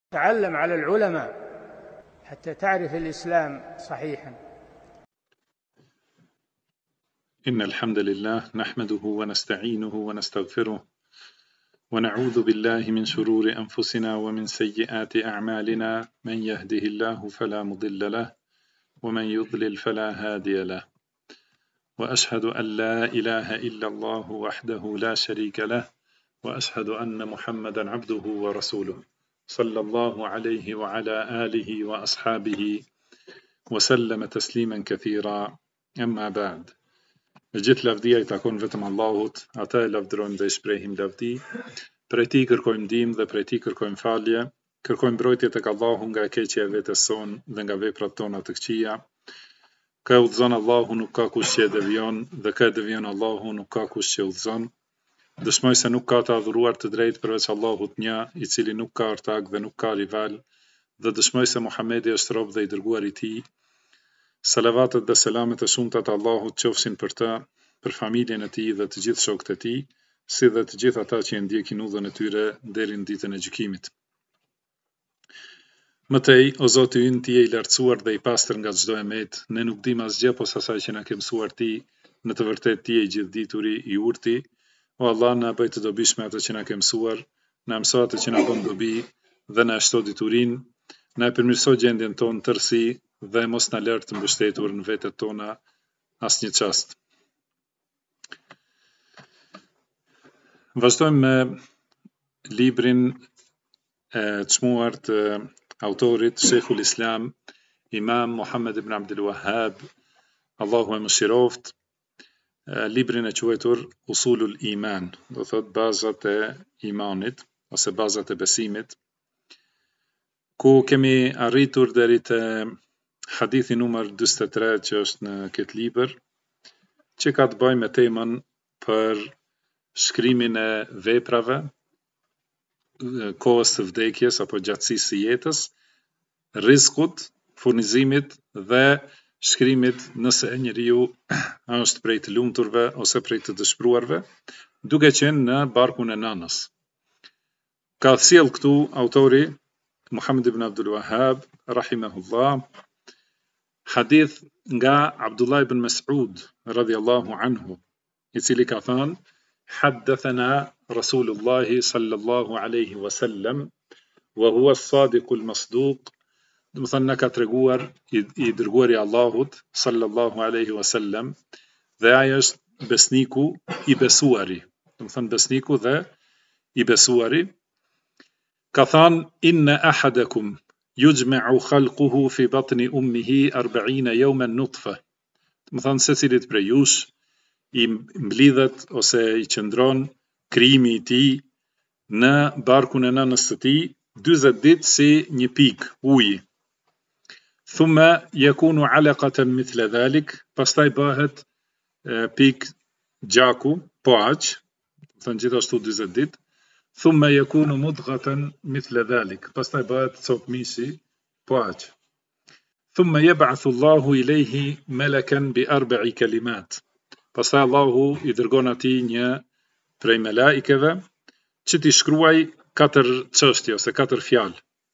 تعلم على العلماء حتى تعرف الإسلام صحيحا. إن الحمد لله نحمده ونستعينه ونستغفره ونعوذ بالله من شرور أنفسنا ومن سيئات أعمالنا، من يهده الله فلا مضل له ومن يضلل فلا هادي له، وأشهد أن لا إله إلا الله وحده لا شريك له، وأشهد أن محمدا عبده ورسوله صلى الله عليه وعلى آله وأصحابه وسلم تسليما كثيرا. أما بعد، gjithë lavdia I takon vetëm Allahut, ata e lavdërojmë dhe I shprehim lavdi, prej Tij kërkojmë ndihmë dhe prej Tij kërkojmë falje, kërkojmë mbrojtje tek Allahu nga e keqja e vetes sonë dhe nga veprat tona të këqija. Kë udhëzon Allahu nuk ka kush që e devijon, dhe kë devijon Allahu nuk ka kush që udhëzon. Dëshmoj se nuk ka të adhuruar të drejtë përveç Allahut një, I cili nuk ka ortak dhe nuk ka rival, dhe dëshmoj se Muhamedi është rob dhe I dërguar I Tij. Salavatet dhe selamet e shumta të Allahut qofshin për të, për familjen e tij dhe të gjithë shokët e tij, si dhe të gjithë ata që e ndjekin udhën e tyre deri në ditën e gjykimit. Mëtej, o Zoti ynë, Ti je I lartësuar dhe I pastër nga çdo emet, ne nuk dim asgjë posa asaj që na ke mësuar Ti, në të vërtetë Ti je I gjithdituri, I urti. O Allah, na bëj të dobishme atë që na ke mësuar, na mëso atë që na bën dobi dhe na shto diturinë, na e përmirëso gjendjen tonë tërësi dhe mos na lër të mbështetur në vetet tona asnjë çast. Vazhdojmë me librin e çmuar të autorit Sheikhul Islam Imam Muhammad ibn Abdul Wahhab, Allahu e mëshiroft, librin e quajtur Usulul Iman, do thot bazat e imanit ose bazat e besimit, ku kemi arritur deri te hadithi numër 43 që është në këtë libër, që ka të bëjë me temën për shkrimin e veprave, kohës së vdekjes apo gjatësisë së jetës, rizkut, furnizimit dhe shkrimit nëse njeriu është prej të lumturve ose prej të dëshpëruarve, duke qenë në barkun e nënës. Ka sjell këtu autori Muhammad ibn Abdul Wahhab rahimahullah hadith nga Abdullah ibn Mas'ud radhiyallahu anhu, I cili ka thënë: Haddathana Rasulullah sallallahu alaihi wasallam wa huwa as-sadiqul masduq. Do të thënë na ka treguar I dërguari I Allahut sallallahu alaihi wasallam, dhe ai është besniku I besuari. Do të thënë besniku dhe I besuari. Ka thënë: Inna ahadakum yujma'u khalquhu fi batni ummihi 40 yawman nutfa. Do të thënë secilit prej jush I mblidhet ose I qëndron krijimi I tij në barkun e nënës së tij 40 ditë si një pikë uji. Thumma yakunu 'alaqatan mithla dhalik, pastaj bëhet pikë gjaku, po aq, do të thënë gjithashtu 40 ditë. Thumma yakunu mudghatan mithla dhalik, pastaj bëhet copmisi, po aq. Thumma yab'athu Allahu ilayhi malakan bi 4 kalimat. Pastaj Allahu I dërgon atij një prej melaikeve që t'i shkruaj 4 çështje ose 4 fjalë.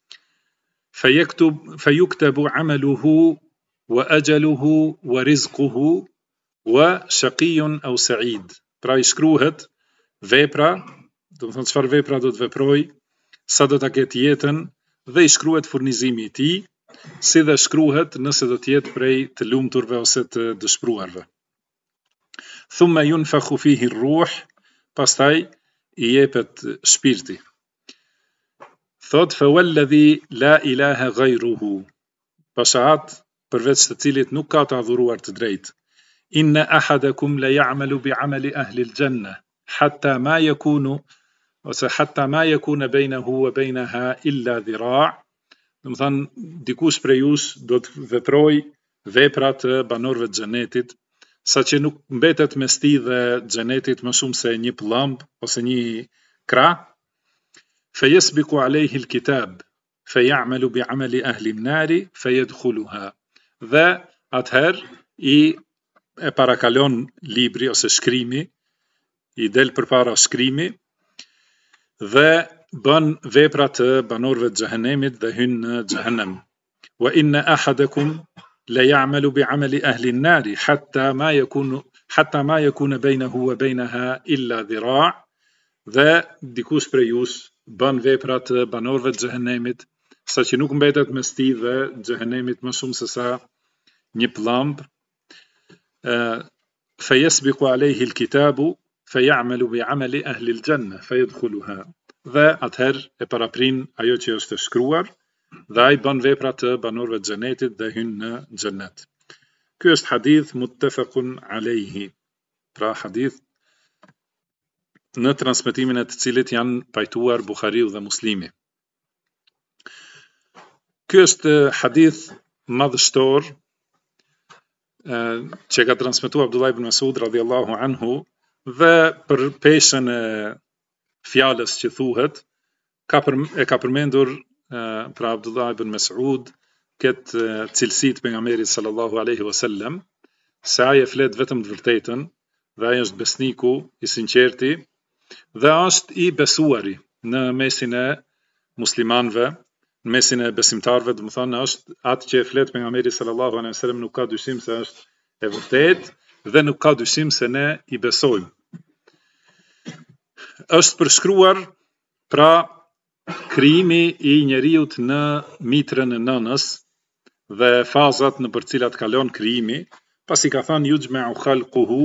Fayuktabu 'amaluhu wa ajaluhu wa rizquhu wa shaqiyyun aw sa'id. Pra I shkruhet vepra, do të thonë çfarë vepra do të veproj, sa do ta ketë jetën, dhe I shkruhet furnizimi I tij, si dhe shkruhet nëse do të jetë prej të lumturve ose të dëshpëruarve. Thumma yunfakhu fihi ar-ruh, pastaj I jepet shpirti. Thot fa walladhi la ilaha ghayruhu, pashat përveç të cilit nuk ka të adhuruar të drejtë. Inna ahadakum la ya'malu bi'amali ahli al-janna hatta ma yakunu ose hatta ma yakuna bainahu wa bainaha illa dhira'. Do të thënë dikush prej jush do të veproj veprat e banorëve të xhenetit, saqë nuk mbetet mes tij dhe xhenetit më shumë se një pëllëmb ose një krah. Fayasbiqu alayhi al-kitab fay'amalu bi'amali ahli an-nar fayadkhuluha. Dhe atëherë e parakalon libri ose shkrimi, I del përpara shkrimi dhe bën vepra të banorëve të xhehenemit dhe hyn në xhehenem. Wa inna ahadakum la ya'malu bi'amali ahli an-nari hatta ma yakuna bainahu wa bainaha illa dhira'. Dhe dikush prej jush bën vepra të banorëve të xhehenemit, saqë nuk mbetet mes tij dhe xhehenemit më shumë se sa një pllumb. Fayasbiqu alayhi al-kitabu fay'amalu bi'amali ahli al-janna fayadkhuluha. Dhe atëherë e paraprin ajo që është e shkruar dhe ai bën vepra të banorëve të xhenetit dhe hyn në xhenet. Ky është hadith muttafaqun alayhi. Pra hadith në transmetimin e të cilit janë pajtuar Buhariu dhe Muslimi. Ky është hadith madhështor që ka transmetuar Abdullah ibn Mas'ud radhiyallahu anhu, dhe për peshën e fjalës që thuhet e ka përmendur pra Abdullah ibn Mas'ud këtë cilësitë pejgamberit sallallahu alaihi wasallam, se ai e flet vetëm të vërtetën dhe ai është besniku i sinqerti dhe është i besuari në mesin e muslimanëve, në mesin e besimtarëve, do të thonë është atë që e flet pejgamberi sallallahu alaihi wasallam, nuk ka dyshim se është e vërtetë dhe nuk ka dyshim se ne i besojmë. Është përshkruar pra krijimi i njeriut në mitrën e nënës dhe fazat në për cilat kalon krijimi, pasi ka thënë yujma'u khalquhu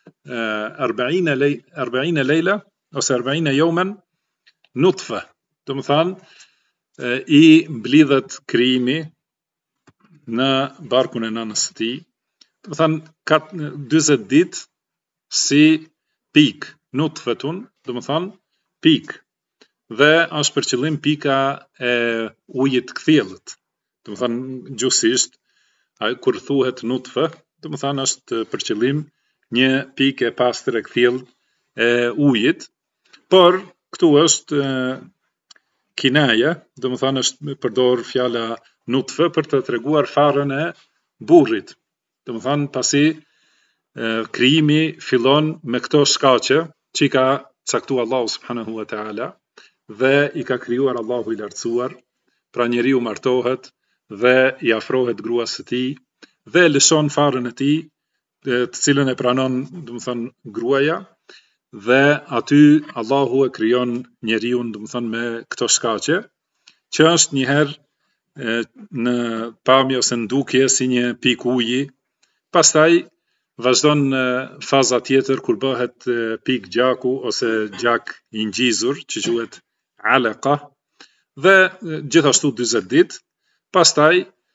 40 lejla ose 40 yawman nutfa. Do të thonë i mblidhet krijimi në barkun e nënës së tij. Do të thonë 40 ditë si pik, nutfatun, do të thonë pik. Dhe është për qëllim pika e ujit të kthjellët. Do të thonë gjuhësisht kur thuhet nutfa, do të thonë është për qëllim një pikë e pastër e kthjellët e ujit, por këtu është kinaja, do të thonë është përdor fjala nutfa për të treguar farën e burrit. Do të thonë pasi krijimi fillon me këto shkaqe që i ka caktuar Allahu subhanahu wa taala dhe i ka krijuar Allahu i lartësuar. Pra njeriu martohet dhe i afrohet gruas së tij dhe lëshon farën e tij, të cilën e pranon, do të thonë gruaja, dhe aty Allahu e krijon njeriu, do të thonë me këto shkaqe, që është një herë në pamje ose ndukje si një pikë uji, pastaj vazhdon në faza tjetër kur bëhet pikë gjaku ose gjak i ngjizur, që quhet alaqa, dhe gjithashtu 40 ditë, pastaj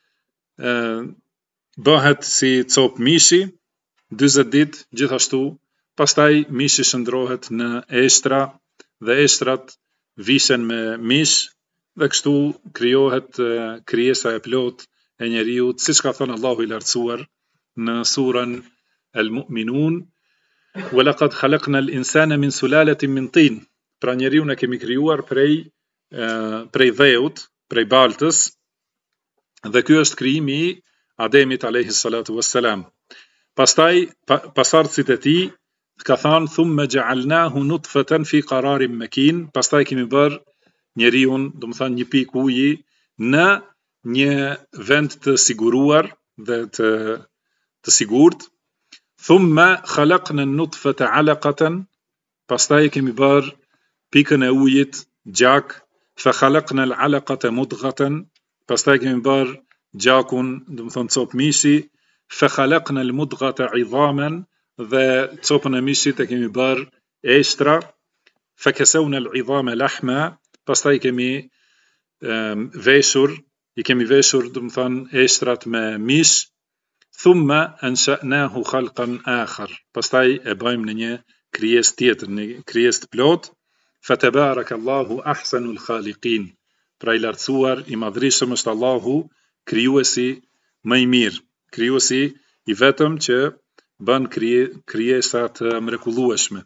bëhet si cop mishi 40 ditë gjithashtu, pastaj mishi shndrohet në eshtra dhe eshtrat vishen me mish dhe kështu krijohet krijesa e plot e njeriut, siç ka thënë Allahu i lartësuar në surën Al-Mu'minun, wa laqad khalaqna al-insana min sulalatin min tin. Pra njeriu ne kemi krijuar prej dheut, prej baltës, dhe ky është krijimi i Ademit alayhi salatu wassalam. Pastaj pasardhësit e tij ka thënë thumma ja'alnahu nutfatan fi qararin makin, pastaj kemi bër njeriun, do të thonë një pikë uji në një vend të siguruar dhe të sigurt. Thumma khalaqna an-nutfata 'alaqatan, pastaj kemi bër pikën e ujit gjak, fa khalaqna al-'alaqata mudghatan, pastaj kemi bër gjakun, do të thonë cop mishi, fa khalaqna al-mudghata 'idhaman, dhe copën e mishit e kemi bër eshtra, fa kasawna al-'idhama lahma, pastaj kemi veshur, do të thonë eshtrat me mish. Thumma ansha'nahu khalqan akhar, pastaj e bëjmë në një krijesë tjetër, në krijesë të plot. Fatabarakallahu ahsanul khaliqin. Pra i lartësuar, i madhrishëm është Allahu, krijuesi më i mirë, krijuesi i vetëm që bën krijesa të mrekullueshme.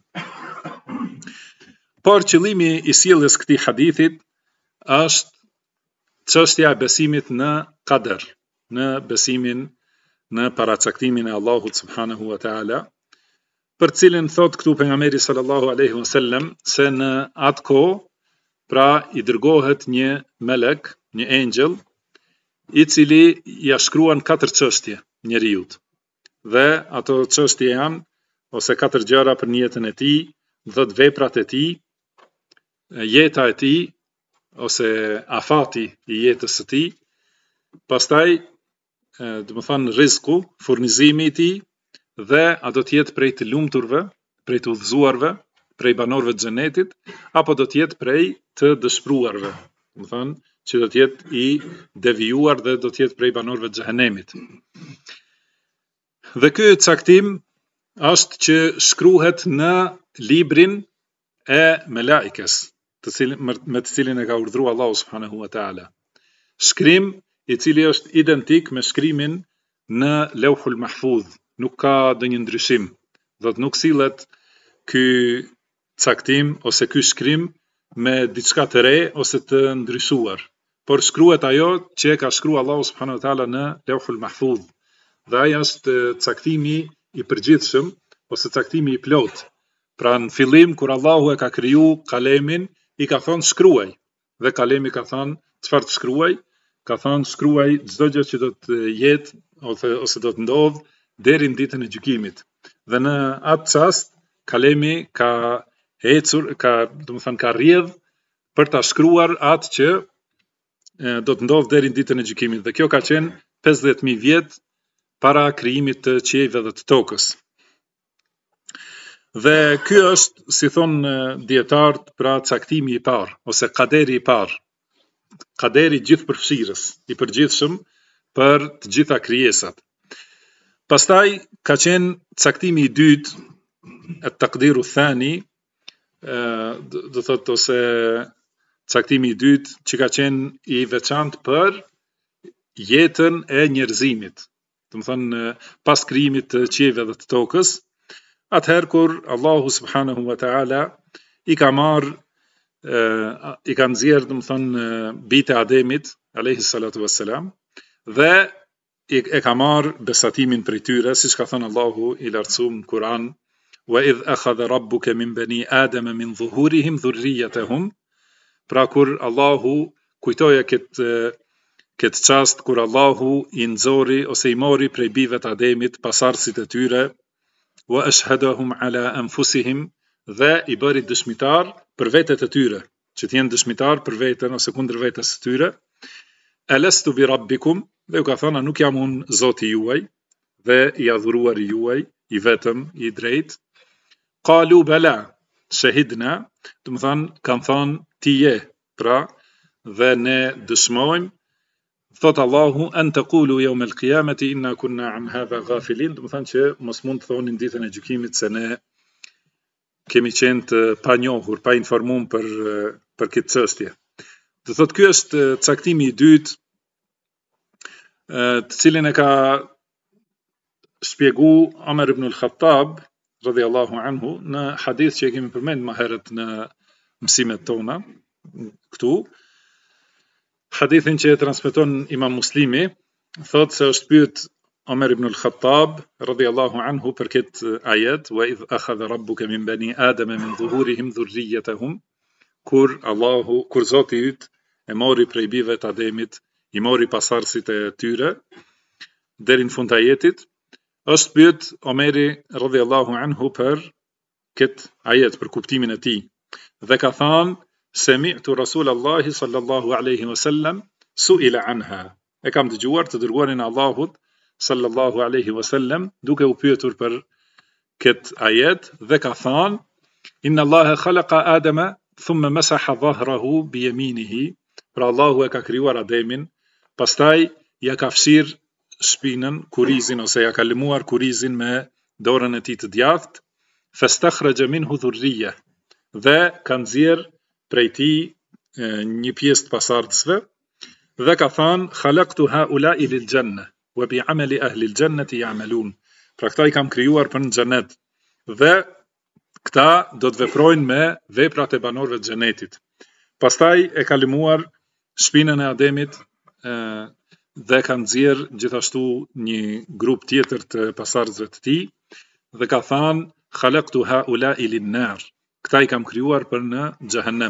Por qëllimi i sjelljes këtij hadithit është çështja e besimit në qadar, në besimin në paracaktimin e Allahut subhanahu wa taala, për cilin thot këtu pejgamberi sallallahu alaihi wasallam se në atë kohë pra i dërgohet një melek, një angel, i cili ja shkruan 4 çështje njeriut. Dhe ato çështje janë ose 4 gjëra për jetën e tij, 10 veprat e tij, jeta e tij ose afati i jetës së tij, pastaj do të thonë rizku, furnizimi i tij, dhe a do të jetë prej të lumturve, prej të udhëzuarve, prej banorëve të xhenetit, apo do të jetë prej të dëshpëruarve, do të thonë që do të jetë i devijuar dhe do të jetë prej banorëve të xhenemit. Dhe ky caktim është që shkruhet në librin e melaikes, me të cilin e ka urdhëruar Allahu subhanahu wa taala. Shkrim i cili është identik me shkrimin në Lauhul Mahfudh, nuk ka ndonjë ndryshim. Do të nuk sillet ky caktim ose ky shkrim me diçka të re ose të ndryshuar, por shkruhet ajo që e ka shkruar Allahu subhanahu wa taala në Lauhul Mahfudh. Dhe ai është caktimi i përgjithshëm ose caktimi i plot. Pra në fillim kur Allahu e ka kriju kalemin, i ka thonë shkruaj, dhe kalemi ka thonë çfarë të shkruaj, ka thonë shkruaj çdo gjë që do të jetë ose do të ndodh deri në ditën e gjykimit. Dhe në atë çast kalemi ka ecur, ka rrjedh për ta shkruar atë që do të ndodh deri në ditën e gjykimit. Dhe kjo ka qenë 50.000 vjet para krijimit të qiejve dhe të tokës. Dhe ky është, si thonë dietarët, pra caktimi i parë ose kaderi i parë, kaderi gjithëpërfshirës, i përgjithshëm për të gjitha krijesat. Pastaj ka qenë caktimi i dytë, at-taqdiru thani, do thotë ose caktimi i dytë që ka qenë i veçantë për jetën e njerëzimit. Do të thonë pas krijimit të qiejve dhe të tokës, atëherë kur Allahu subhanahu wa taala i ka nxjerrë, do të thonë bijtë e Ademit alayhi salatu wassalam, dhe e ka marrë besatimin prej tyre, siç ka thënë Allahu i lartësuar në Kur'an: wa idh akhadha rabbuka min bani adama min dhuhurihim dhurriyyatahum. Pra kur Allahu kujtoja këtë çast kur Allahu i nxori ose i mori prej bijve të Ademit pasardhësit e tyre, wa ashhadahum ala anfusihim, dhe i bëri dëshmitar për vetët e tyre, që të jenë dëshmitar për veten ose kundër vetes së tyre. Alastu bi rabbikum, dhe u ka thënë nuk jam unë Zoti juaj dhe i adhuruar i juaj, i vetëm, i drejt. Qalu bala shahidna, do të thonë kanë thënë ti je, pra dhe ne dëshmojmë. Thot Allahu an taqulu yawm al-qiyamati inna kunna an hadha ghafilin, do të thonë që mos mund të thonin ditën e gjykimit se ne kemi qenë të panjohur, pa informuar për këtë çështje. Do thotë ky është caktimi i dytë, të cilin e ka shpjegu Omer ibn al-Khattab radhiyallahu anhu në hadith që e kemi përmend më herët në mësimet tona këtu. Hadithin që e transmeton Imam Muslimi thotë se është pyet Omer ibn al-Khattab radhiyallahu anhu për këtë ajet: wa idh akhadha rabbuka min bani adama min dhuhurihim dhurriyyatahum, kur Zoti yt e mori prej bijve të Ademit, i mori pasardhësit e tyre deri në fund të ajetit. Është pyet Omeri radhiyallahu anhu për këtë ajet, për kuptimin e tij, dhe ka thënë: sami'tu Rasulallahi sallallahu alaihi wasallam su'ila anha. E kam dëgjuar të dërguarin e Allahut sallallahu alaihi wasallam duke u pyetur për këtë ajet, dhe ka thënë: inna Allaha khalaqa Adama thumma masaha dhahrahu bi yaminihi. Pra Allahu e ka krijuar Ademin, pastaj ja ka fshir shpinën, kurizin, ose ja ka lëmuar kurizin me dorën e tij të djathtë. Fastakhraja minhu dhurriyya, dhe ka nxjerr prej tij një pjesë të pasardhësve, dhe ka thënë: khalaqtu haula'i lil janna wa bi 'amali ahli al jannati ya'malun. Pra këta i kam krijuar për në xhenet, dhe këta do të veprojnë me veprat e banorëve të xhenetit. Pastaj e ka lëmuar shpinën e Ademit dhe ka nxjerr gjithashtu një grup tjetër të pasardhësve të tij, dhe ka thënë: khalaqtu haula'i lin nar. Këta i kam krijuar për në xhehenem.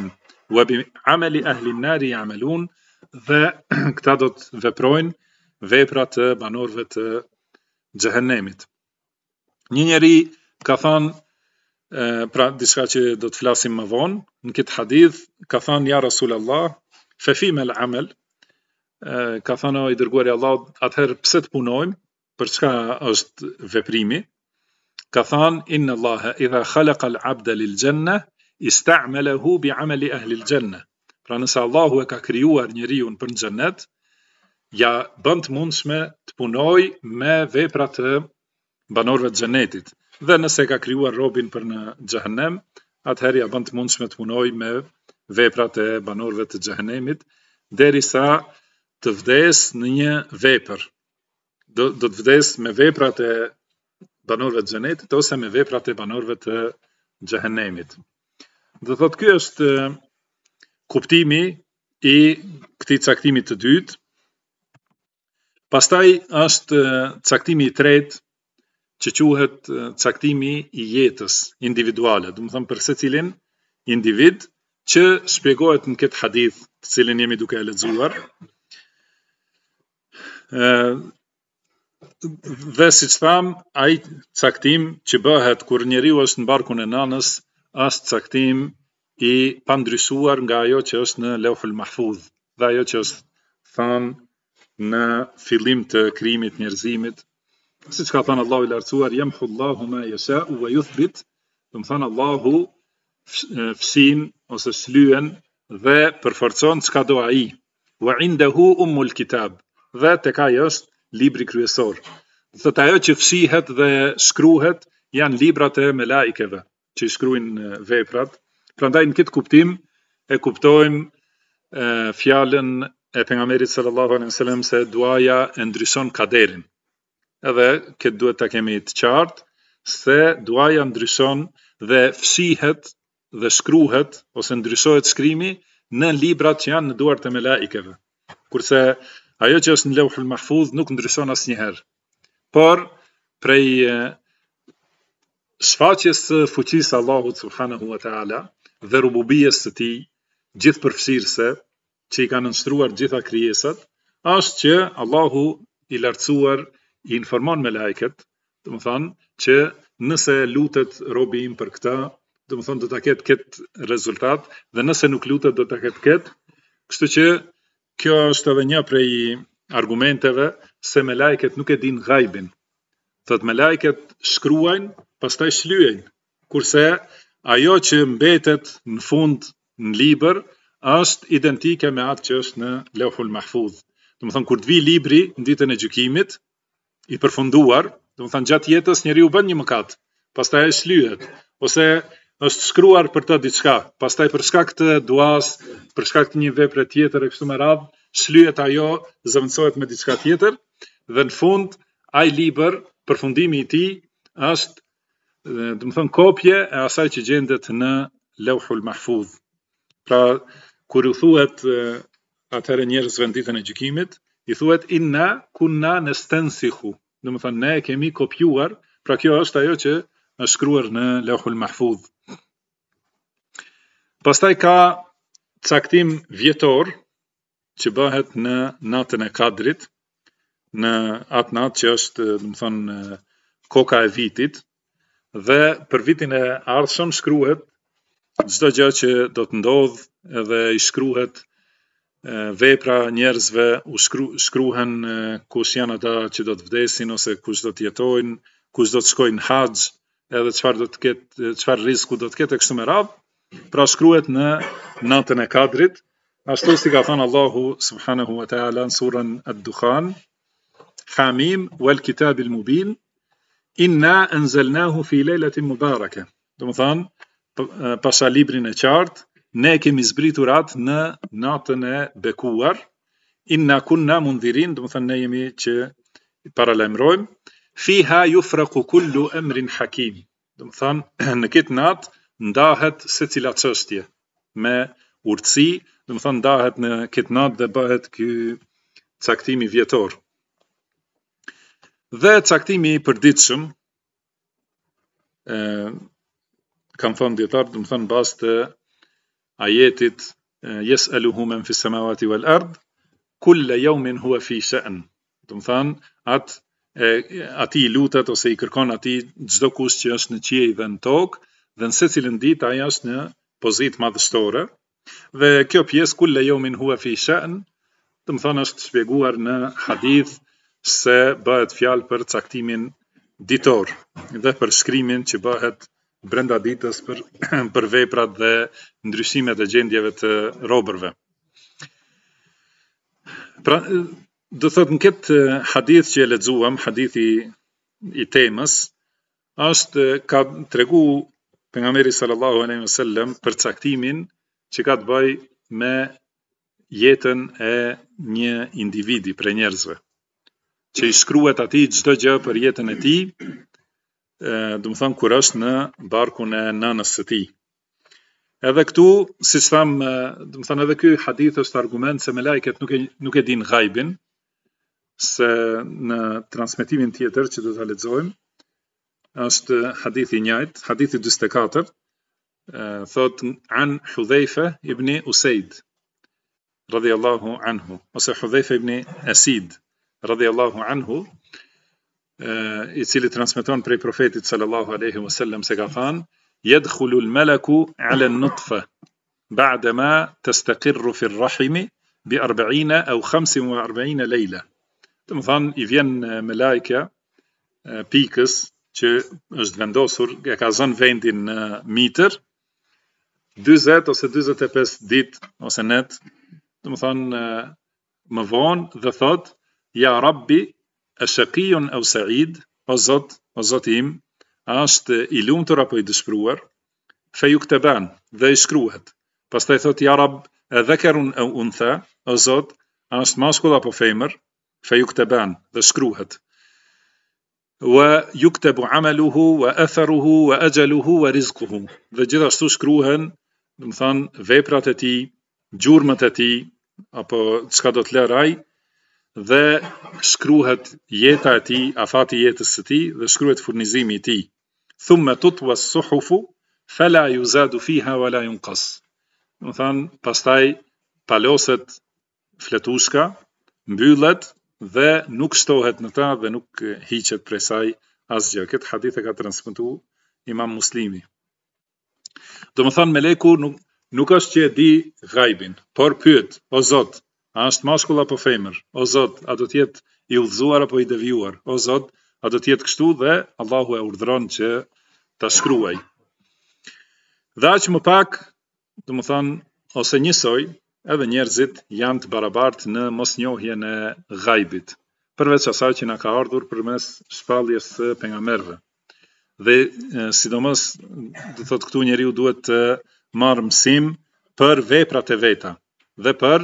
wa bi amali ahli an-nar ya'malun, dhe këta do të veprojnë vepra të banorëve të xhehenemit. Një njeri ka thënë, pra diçka që do të flasim më vonë, në këtë hadith ka thënë ja Rasulallah, fa fima al-amal, ka thënë o i dërguari i Allahut, atëherë pse të punojmë, për çka është veprimi? Ka thënë inna Allaha idha khalaqa al-'abda lil-janna ista'malahu bi'amali ahli al-janna. Pra nëse Allahu e ka krijuar njeriu për në xhennet, ja bën të mundshme të punoj me veprat e banorëve të xhenetit. Dhe nëse ka krijuar robin për në xhehenem, atëherë ja bën të mundshme të punoj me veprat e banorëve të xhehenemit, derisa të vdes në një vepër. Do të vdes me veprat e banorëve të xhenetit ose me veprat e banorëve të xhehenemit. Do thotë ky është kuptimi i këtij caktimi të dytë. Pastaj është caktimi i tretë, që quhet caktimi i jetës individuale, do të thonë për secilin individ, që shpjegohet në këtë hadith, të cilin jemi duke e lexuar. Dhe siç tham, ai caktim që bëhet kur njeriu është në barkun e nanës, është caktim i pandryshuar nga ajo që është në Lauhul Mahfuz, dhe ajo që është thënë në fillim të krijimit njerëzimit, siç ka thënë Allahu i lartësuar, yamhu Allahu ma yasha'u wa yuthbit, do të thonë Allahu fsin ose shlyen dhe përforcon çka do ai. Wa indahu ummul kitab, dhe tek ai është libri kryesor. Do thotë ajo që fshihet dhe shkruhet janë librat e melaikeve që shkruajnë veprat. Prandaj në këtë kuptim e kuptojmë fjalën e pejgamberit sallallahu alaihi wasallam se duaja e ndryshon kaderin. Edhe këtë duhet ta kemi të qartë se duaja ndryshon dhe fshihet dhe shkruhet ose ndryshohet shkrimi në librat që janë në duart e melaikeve. Kurse ajo që është në Lauhul Mahfuz nuk ndryshon asnjëherë. Por prej shfaqjes së fuqisë Allahut subhanahu wa taala dhe rububijes së tij, gjithëpërfshirëse, që i kanë nënshtruar gjitha krijesat, është që Allahu i lartësuar i informon me lajket, do të thonë që nëse lutet robi im për këtë, do të thonë do ta ketë këtë rezultat, dhe nëse nuk lutet do ta ketë këtë. Kështu që kjo është edhe një prej argumenteve se me lajket nuk e din gajbin. Thot me lajket shkruajnë, pastaj shlyejnë, kurse ajo që mbetet në fund në libër është identike me atë që është në Lauhul Mahfuz. Do të thonë kur të vi libri në ditën e gjykimit i përfunduar, do të thonë gjatë jetës njeriu bën një mëkat, pastaj ai shlyhet, ose është shkruar për të diçka, pastaj për shkak të duas, për shkak të një vepre tjetër e kështu me radhë, shlyhet ajo, zëvendësohet me diçka tjetër, dhe në fund ai libër, përfundimi i tij është, do të thonë kopje e asaj që gjendet në Lauhul Mahfuz. Pra kur u thuhet atëherë njerëzve në ditën e gjykimit, i thuhet inna kunna nastansikhu, do të thonë ne kemi kopjuar, pra kjo është ajo që është shkruar në Lauhul Mahfuz. Pastaj ka caktim vjetor që bëhet në natën e Kadrit, në atë natë që është, do të thonë, koka e vitit, dhe për vitin e ardhshëm shkruhet çdo gjë që do të ndodh, edhe i shkruhet vepra njerëzve, shkruhen kush janë ata që do të vdesin ose kush do të jetojnë, kush do të shkojnë haxh, edhe çfarë do të ketë, çfarë rreziku do të ketë kështu me radhë. Pra shkruhet në natën e Kadrit, ashtu si ka thënë Allahu subhanahu wa taala në surën Ad-Dukhan, Hamim wal kitabil mubin, inna anzalnahu fi lejlatin mubaraka. Do të thonë, pasha librin e qartë, ne kemi zbritur atë në natën e bekuar, inna kunna mundhirin, do të thonë ne jemi që paralajmërojmë, fiha yufraqu kullu amrin hakim. Do të thonë në këtë natë ndahet secila çështje me urtësi, do të thonë ndahet në këtë natë dhe bëhet ky caktimi vjetor. Dhe caktimi i përditshëm, kam thënë dietar, do të thonë bazë të ajetit yes'aluhu man fi samawati wal ard kulla yawmin huwa fi sha'n. Do të thonë ati lutet ose i kërkon ati çdo kush që është në qiell dhe në tokë, dhe në secilën ditë ai është në pozitë madhështore. Dhe kjo pjesë kulla yawmin huwa fi sha'n, do të thonë është shpjeguar në hadith se bëhet fjalë për caktimin ditor dhe për shkrimin që bëhet brenda ditës për veprat dhe ndryshimet e gjendjeve të robërve. Pra, do thot në këtë hadith që e lexuam, hadithi i temës, është ka tregu pejgamberi sallallahu alaihi wasallam për caktimin që ka të bëjë me jetën e një individi për njerëzve, që i shkruhet atij çdo gjë për jetën e tij, do të thonë kur është në barkun e nënës së tij. Edhe këtu, siç tham, do të thonë edhe ky hadith është argument se me lajket nuk e din ghaibin, se në transmetimin tjetër që do ta lexojmë është hadithi i njëjtë, hadithi 44, thot an Hudhaifa ibn Usaid radhiyallahu anhu, ose Hudhaifa ibn Asid radhiyallahu anhu, i cili transmeton prej profetit sallallahu alaihi wasallam se ka thënë yadkhulu al-malaku 'ala an-nutfa ba'da ma tastaqirru fi ar-rahim bi 40 aw 45 lejla. Do të thonë i vjen me lajka pikës që është vendosur, e ka zënë vendin në mitër 40 ose 45 ditë ose net, do të thonë më vonë, dhe thot ja Rabbi ashaqiyun aw sa'id, o Zot im, a është i lumtur apo i dëshpëruar? Fejuktaban, dhe i shkruhet. Pastaj thot ja Rabb adhakarun aw untha, o Zot, a është mashkull apo femër? Fejuktaban, dhe shkruhet. Wa yuktabu amaluhu wa atharuhu wa ajaluhu wa rizquhu, dhe gjithashtu shkruhen, do të thonë veprat e tij, gjurmët e tij, apo çka do të lërë ai, dhe shkruhet jeta e tij, afati jetës së tij, dhe shkruhet furnizimi i tij. Thumma tutwa as-suhufu fala yuzadu fiha wala yunqas. Do thonë pastaj paloset fletushka, mbyllet dhe nuk shtohet në ta dhe nuk hiqet prej saj asgjë. Këtë hadith e ka transmetuar Imam Muslimi. Do të thonë meleku nuk është që e di ghaibin, por pyet, o Zot, a është mashkull apo femër? O Zot, a do të jetë i udhëzuar apo i devijuar? O Zot, a do të jetë kështu, dhe Allahu e urdhëron që ta shkruaj. Dhe aq më pak, do të thonë, ose njësoj, edhe njerëzit janë të barabartë në mosnjohjen e ghaibit, përveç asaj që na ka ardhur përmes shpalljes së pejgamberëve. Dhe sidomos, do thotë këtu njeriu duhet të marrë mësim për veprat e veta dhe për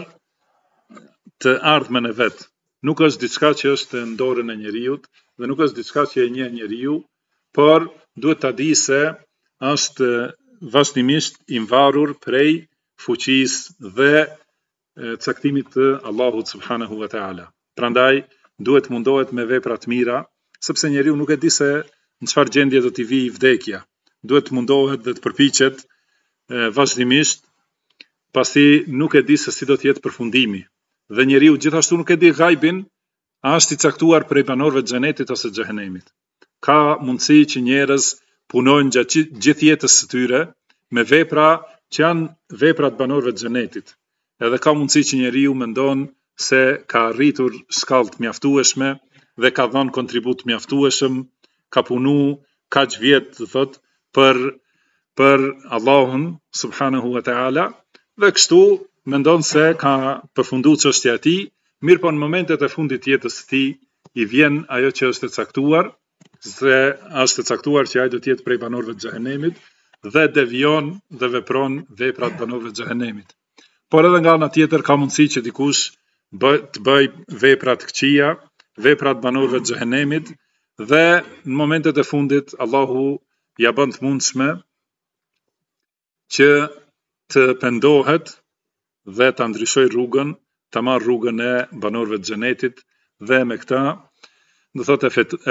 të ardhmen e vet. Nuk është diçka që është në dorën e njeriut dhe nuk është diçka që e njeh njeriu, por duhet ta di se është vazhdimisht i varur prej fuqisë dhe caktimit të Allahut subhanahu wa taala. Prandaj duhet mundohet me vepra të mira, sepse njeriu nuk e di se në çfarë gjendje do t'i vijë vdekja. Duhet mundohet dhe të përpiqet vazhdimisht, pasi nuk e di se si do të jetë përfundimi. Dhe njeriu gjithashtu nuk e di ghaibin, a është i caktuar prej banorëve të xhenetit ose xhehenemit. Ka mundësi që njerëz punojnë gjatë gjithë jetës së tyre me vepra që janë veprat banorëve të xhenetit. Edhe ka mundësi që njeriu mendon se ka arritur shkallë të mjaftueshme dhe ka dhënë kontribut mjaftueshëm, ka punu kaq vjet, thot, për Allahun subhanahu wa taala, dhe kështu mendon se ka përfunduar çështja e tij, mirë po në momentet e fundit të jetës së tij i vjen ajo që është e caktuar, se është e caktuar që ai do të jetë prej banorëve të xhehenemit dhe devion dhe vepron veprat banorëve të xhehenemit. Por edhe nga ana tjetër ka mundësi që dikush të bëj veprat këqija, veprat banorëve të xhehenemit, dhe në momentet e fundit Allahu ja bën të mundshme që të pendohet dhe ta ndryshoj rrugën, ta marr rrugën e banorëve të xhenetit, dhe me këtë do thotë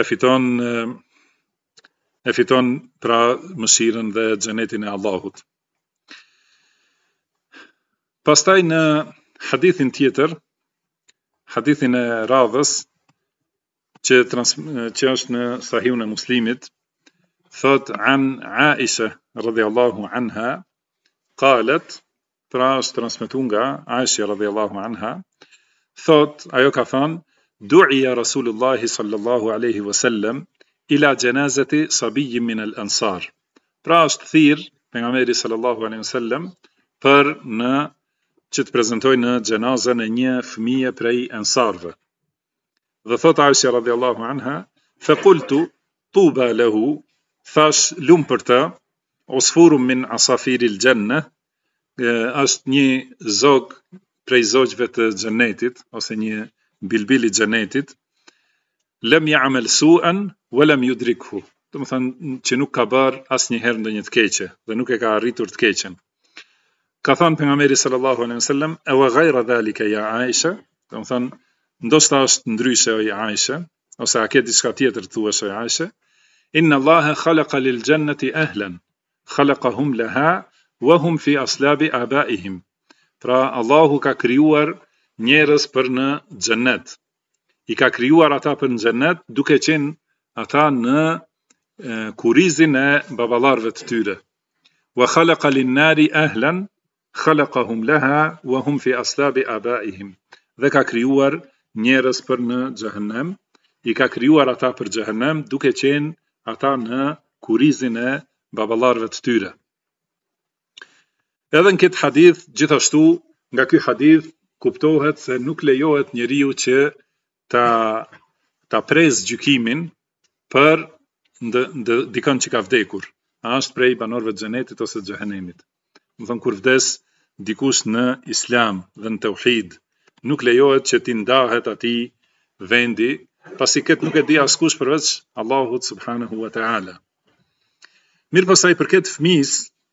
e fiton pra mëshirën dhe xhenetin e Allahut. Pastaj në hadithin tjetër, hadithin e radhës që është në Sahihun e Muslimit, thot an Aisha radhiyallahu anha qalet, pra është transmetuar nga Aisha radhiyallahu anha, thot ajo ka thënë du'ia Rasulullah sallallahu alaihi wasallam ila janazati sabiyyin min al-ansar. Pra është thirr pejgamberi sallallahu alaihi wasallam për në që të prezantoj në xhenazën e një fëmije prej ensarve. Dhe thot Aisha radhiyallahu anha, fa qultu tuba lahu, thash lum për të, usfurun min asafiril janna, është një zog prej zogjve të xhenetit ose një bilbil i xhenetit, lam ya'mal su'an wa lam yudrikhu. Do të thënë që nuk ka bërë asnjëherë ndonjë të keqe dhe nuk e ka arritur të keqen. Ka thënë pejgamberi sallallahu alaihi wasallam, "Aw ghayra dhalika ya Aisha", do të thënë ndoshta është ndryshe o Aisha, ose a ke diçka tjetër thuash o Aisha, "Inna Allaha khalaqa lil jannati ahlan, khalaqahum laha wa hum fi aslabi abaihim." Pra Allahu ka krijuar njerëz për në xhennet. I ka krijuar ata për në xhennet duke qenë ata në kurizin e baballarëve të tyre. Wa khalaqa lin nari ahlan khalaqahum laha wa hum fi aslabi abaihim. Dhe ka krijuar njerëz për në xhehenem, i ka krijuar ata për xhehenem duke qenë ata në kurizin e baballarëve të tyre. Edhe në këtë hadith, gjithashtu, nga ky hadith kuptohet se nuk lejohet njeriu që ta pres gjykimin për dikon që ka vdekur. A është prej banorëve të xhenetit ose të xhehenemit. Do të thonë kur vdes dikush në islam dhe në tauhid, nuk lejohet që ti ndahet atij vendi, pasi këtë nuk e di askush përveç Allahut subhanahu wa taala. Mirë pasaj për këtë fëmijës,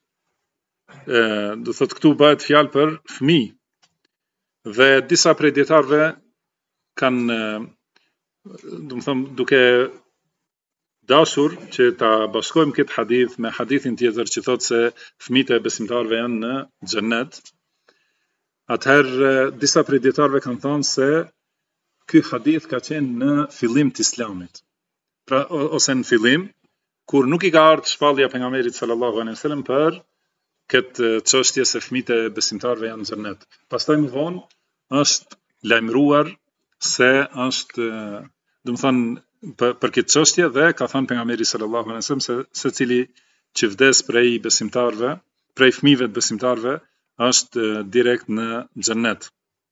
do thot këtu bëhet fjalë për fëmijë. Dhe disa prej dietarëve kanë, do të them, duke dashur që ta bashkojmë këtë hadith me hadithin tjetër që thotë se fëmijët e besimtarëve janë në xhennet. Atëherë disa prej dietarëve kanë thënë se ky hadith ka qenë në fillim të islamit. Pra ose në fillim kur nuk i ka ardhur shpallja pejgamberit sallallahu alaihi wasallam për këtë çështje se fëmijët e besimtarëve janë në xhennet. Pastaj më vonë është lajmëruar se është, do të thonë për këtë çështje dhe ka thënë pejgamberi sallallahu alaihi wasallam se secili që vdes prej besimtarëve, prej fëmijëve të besimtarëve, është direkt në xhennet.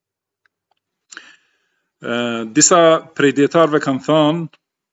Disa prej dietarëve kanë thënë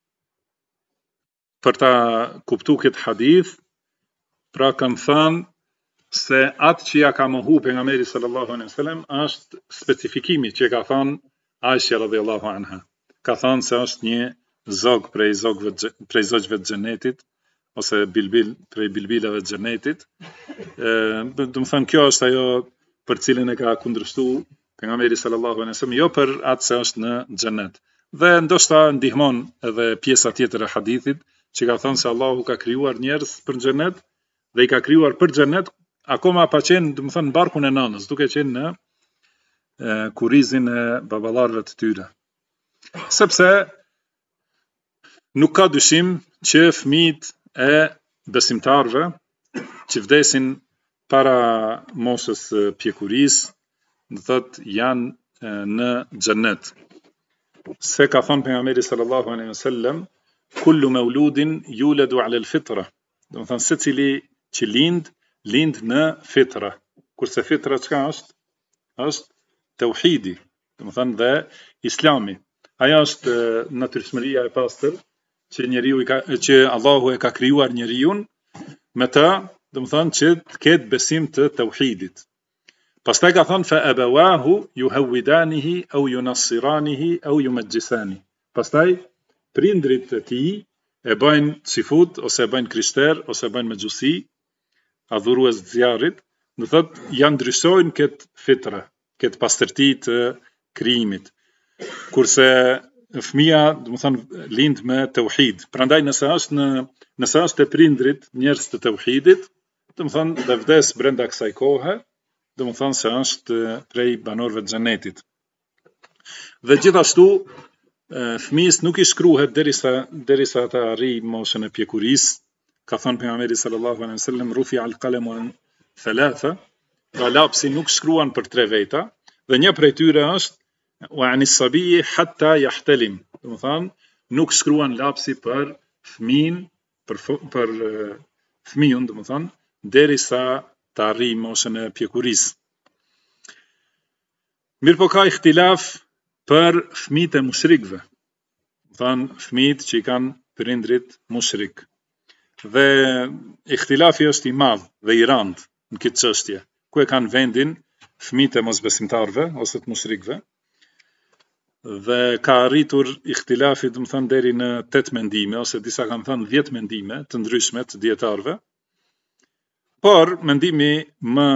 për ta kuptuar këtë hadith, pra kanë thënë se atë që ja ka mohu pejgamberi sallallahu alaihi wasallam është specifikimi që ka thënë Aisha radhiyallahu anha. Ka thënë se është një zog prej zogjve të xhenetit ose bilbil prej bilbilave të xhenetit. Do të thënë kjo është ajo për cilën e ka kundërshtuar pejgamberi sallallahu alaihi wasallam, jo për atë se është në xhenet. Dhe ndoshta ndihmon edhe pjesa tjetër e hadithit që ka thënë se Allahu ka krijuar njerëz për xhenet dhe i ka krijuar për xhenet akoma pa qenë, do të thënë, barkun e nënës, duke qenë në kurizin e baballarëve të tyre. Sepse nuk ka dyshim që fëmijët e besimtarëve që vdesin para moshës pjekurisë, do thotë janë në xhennet. Se ka thënë pejgamberi sallallahu alaihi wasallam, kullu mauludin yuladu ala al-fitra. Do të thënë secili që lind në fitra. Kurse fitra çka është? Është tauhidi, do të thënë dhe islami. Ajo është natyrshmëria e pastër që që Allahu e ka krijuar njeriu me të, do të thënë që të ketë besim të tauhidit. Pastaj ka thënë fa abawahu yuhawidanihi aw yunassiranihi aw yumajjisani. Pastaj prindrit e tij e bëjnë sifut ose e bëjnë krishter ose e bëjnë mexhusi, adhurues të zjarrit, do thotë janë ndryshojnë këtë fitra, këtë pastërti të krijimit. Kurse fëmia, do të thonë, lind me tauhid. Prandaj nëse është e prindrit njerëz të tauhidit, do të thonë dhe vdes brenda kësaj kohe, domethënë se është prej banorëve të xhenetit. Dhe gjithashtu fëmijës nuk i shkruhet derisa ata arrijë moshën e pjekurisë. Ka thënë pejgamberi sallallahu alaihi wasallam rufi al qalamu an thalatha, pra lapsi nuk shkruan për 3 veta, dhe një prej tyre është wa anis sabiyi hatta yahtalim, domethënë nuk shkruan lapsi për fëmin, për fëmijën, domethënë derisa të arrijë moshën e pjekurisë. Mirë po ka ihtilaf për fëmijët e mushrikëve, domethënë fëmijët që i kanë prindrit mushrik. Dhe ihtilafi është i madh dhe i rand në këtë çështje, ku e kanë vendin fëmijët e mosbesimtarëve ose të mushrikëve. Dhe ka arritur ihtilafi, domethënë deri në 8 mendime, ose disa kanë thënë 10 mendime të ndryshme të dietarëve. Por mendimi më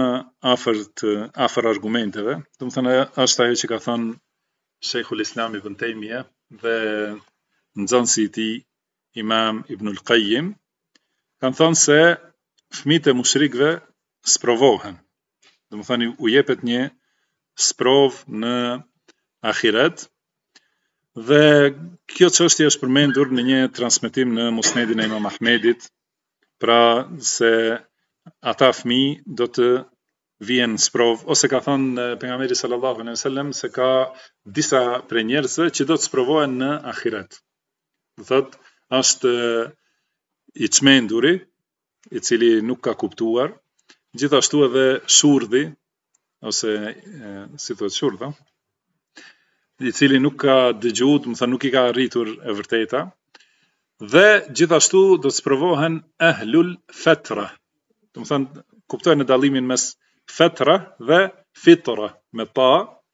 afër argumenteve, domethënë është ajo që ka thënë Sheikhul Islam Ibn Taymija dhe nxënësi i tij Imam Ibn al-Qayyim, kanë thënë se fëmijët e mushrikëve sprovohen. Domethënë u jepet një sprov në ahiret. Dhe kjo çështje është përmendur në një transmetim në Musnedin e Imam Ahmedit, pra se ata fëmijë do të vjen sprov, ose ka thënë pejgamberi sallallahu alaihi wasallam se ka disa prej njerëzve që do të sprovohen në ahiret. Do thotë është i çmenduri, i cili nuk ka kuptuar, gjithashtu edhe shurdhi, ose si thuhet shurdha, i cili nuk ka dëgjuar, domethënë nuk i ka arritur e vërteta, dhe gjithashtu do të sprovohen ahlul fatra. Domethënë kuptojnë dallimin mes fatra dhe fitra me ta.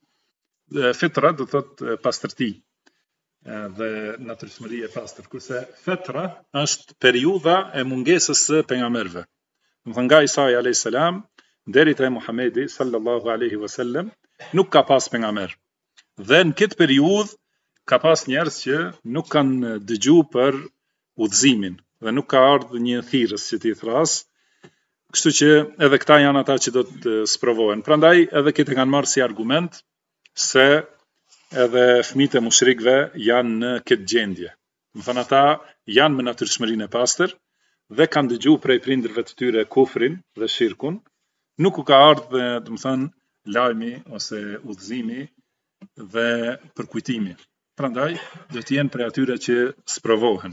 Fitra do thotë pastërti dhe natyrshmëri e pastër, kurse fatra është periudha e mungesës së pejgamberëve. Domethënë nga Isa alayhis salam deri te Muhamedi sallallahu alaihi wasallam nuk ka pas pejgamber. Dhe në këtë periudhë ka pas njerëz që nuk kanë dëgjuar për udhëzimin dhe nuk ka ardhur një thirrës që t'i thras, kështu që edhe këta janë ata që do të sprovohen. Prandaj edhe këtë kanë marrë si argument se edhe fëmijët e mushrikëve janë në këtë gjendje. Domethënë ata janë me natyrshmërinë e pastër dhe kanë dëgjuar prej prindërve të tyre kufrin dhe shirkun, nuk u ka ardhur domethënë lajmi ose udhëzimi dhe përkujtimi. Prandaj do të jenë prej atyre që sprovohen.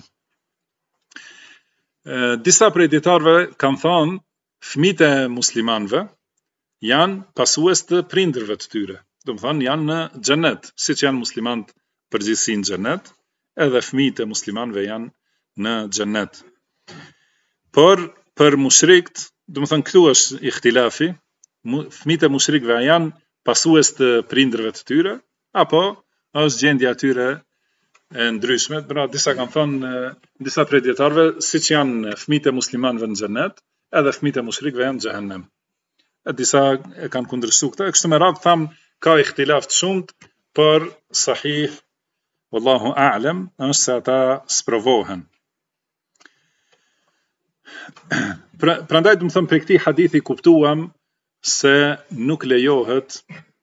Disa prej dietarëve kanë thënë fëmijët e muslimanëve janë pasues të prindërve të tyre. Domethënë janë në xhenet, siç janë muslimanët përgjithësi në xhenet, edhe fëmijët e muslimanëve janë në xhenet. Por për mushrikët, domethënë këtu është ihtilafi, fëmijët e mushrikëve janë pasues të prindërve të tyre, apo është gjendja e tyre e ndryshme. Pra disa kanë thënë, disa prej dietarëve, siç janë fëmijët e muslimanëve në xhenet, edhe fëmijët e mushrikëve janë në xhehenem. E disa e kanë kundërshtuar këtë, kështu me radhë tham ka ihtilaf të shumt, por sahih wallahu a'lam është se ata sprovohen. Prandaj do të them për këtë hadithi kuptuam se nuk lejohet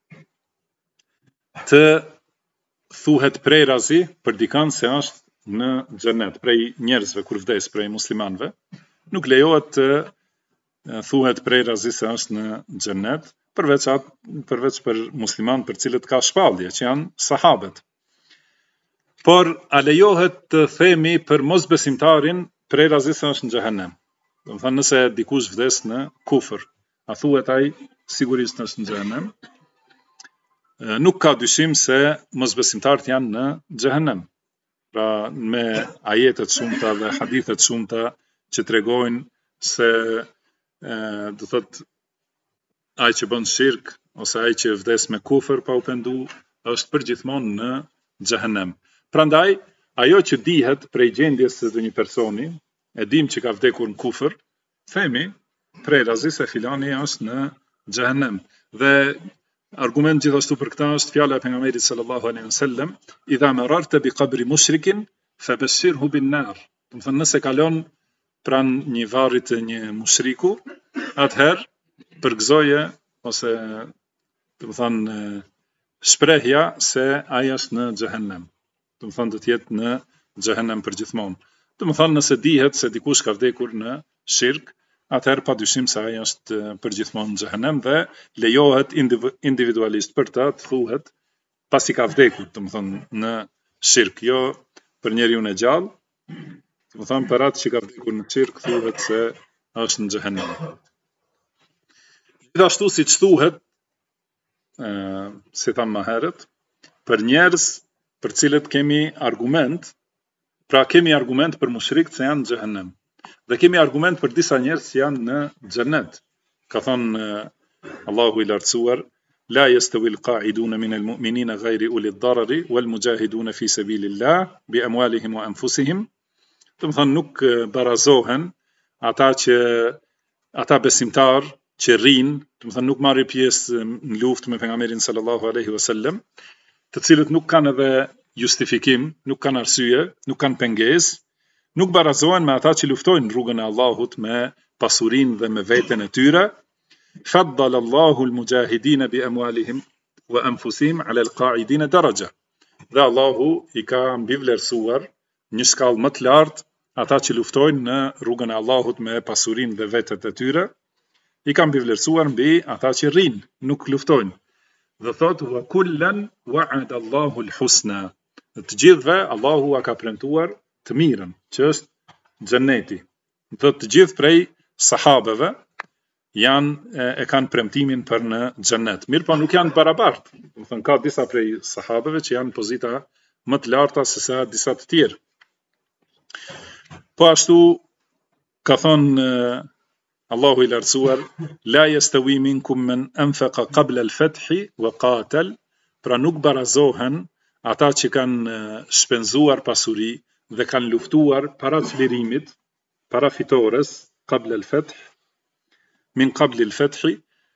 të thuhet prerazi për dikën se është në xhenet, prej njerëzve kur vdes, prej muslimanëve, nuk lejohet të thuhet prerazi se është në xhenet, përveç për musliman për cilët ka shpallje, që janë sahabët. Por a lejohet të themi për mosbesimtarin prerazi se është në xhehenem? Do të thënë nëse dikush vdes në kufër, a thuhet ai sigurisht është në xhehenem? Nuk ka dyshim se mosbesimtarët janë në xhehenem. Pra me ajetet shumta dhe hadithet shumta që tregojnë se do thotë ai që bën shirk ose ai që vdes me kufër pa u pendu është përgjithmonë në xhehenem. Prandaj ajo që dihet prej gjendjes së një personi, e dim që ka vdekur në kufër, themi prerazi se filani është në xhehenem. Dhe argument gjithashtu për këtë është fjala e pejgamberit sallallahu alaihi wasallam, idha mararta bi qabri mushrikin fabashshirhu bin nar. Do të thonë nëse kalon pranë një varri të një mushriku, atëherë përgëzoje ose do të thonë shprehja se ai është në xhehenem. Do të thonë do të jetë në xhehenem përgjithmonë. Do të thonë nëse dihet se dikush ka vdekur në shirk, atëherë padyshim se ai është përgjithmonë në xhehenem dhe lejohet individualisht për ta të thuhet pasi ka vdekur, do të thonë në shirk, jo për njeriu e gjallë. Do të thonë për atë që ka vdekur në shirk thuhet se është në xhehenem. Gjithashtu siç thuhet, si thamë më herët, për njerëz për cilët kemi argument, pra kemi argument për mushrikët se janë në xhehenem. Dhe kemi argument për disa njerëz që janë në xhennet. Ka thënë Allahu i lartësuar: La yastawi al-qa'iduna min al-mu'minina ghayri uli ad-darari wal mujahiduna fi sabilillah bi amwalihim wa anfusihim. Do të thonë nuk barazohen ata besimtar që rrinë, do të thonë nuk marrin pjesë në luftë me pejgamberin sallallahu alaihi wasallam, të cilët nuk kanë edhe justifikim, nuk kanë arsye, nuk kanë pengesë, nuk barazohen me ata që luftojnë në rrugën e Allahut me pasurinë dhe me veten e tyre. Faddala Allahu al-mujahidin bi amwalihim wa anfusihim ala al-qa'idin daraja. Dhe Allahu i ka mbivlerësuar një skallë më të lartë ata që luftojnë në rrugën e Allahut me pasurinë dhe vetet e tyre, i ka mbivlerësuar mbi ata që rrinë, nuk luftojnë. Dhe thotë wa kullan wa'ada Allahu al-husna. Të gjithëve Allahu ka premtuar të mirën, që është xheneti. Dhe të gjithë prej sahabeve e kanë premtimin për në xhennet. Mirë po nuk janë barabartë. Do thënë ka disa prej sahabeve që janë pozita më të larta se sa disa të tjerë. Po ashtu ka thonë Allahu i lartësuar: La yastawi minkum man anfaqa qabla al-fathi wa qatal, pra nuk barazohen ata që kanë shpenzuar pasuri dhe kanë luftuar para çlirimit, para fitores, qabla al-fath, min qabli al-fathi,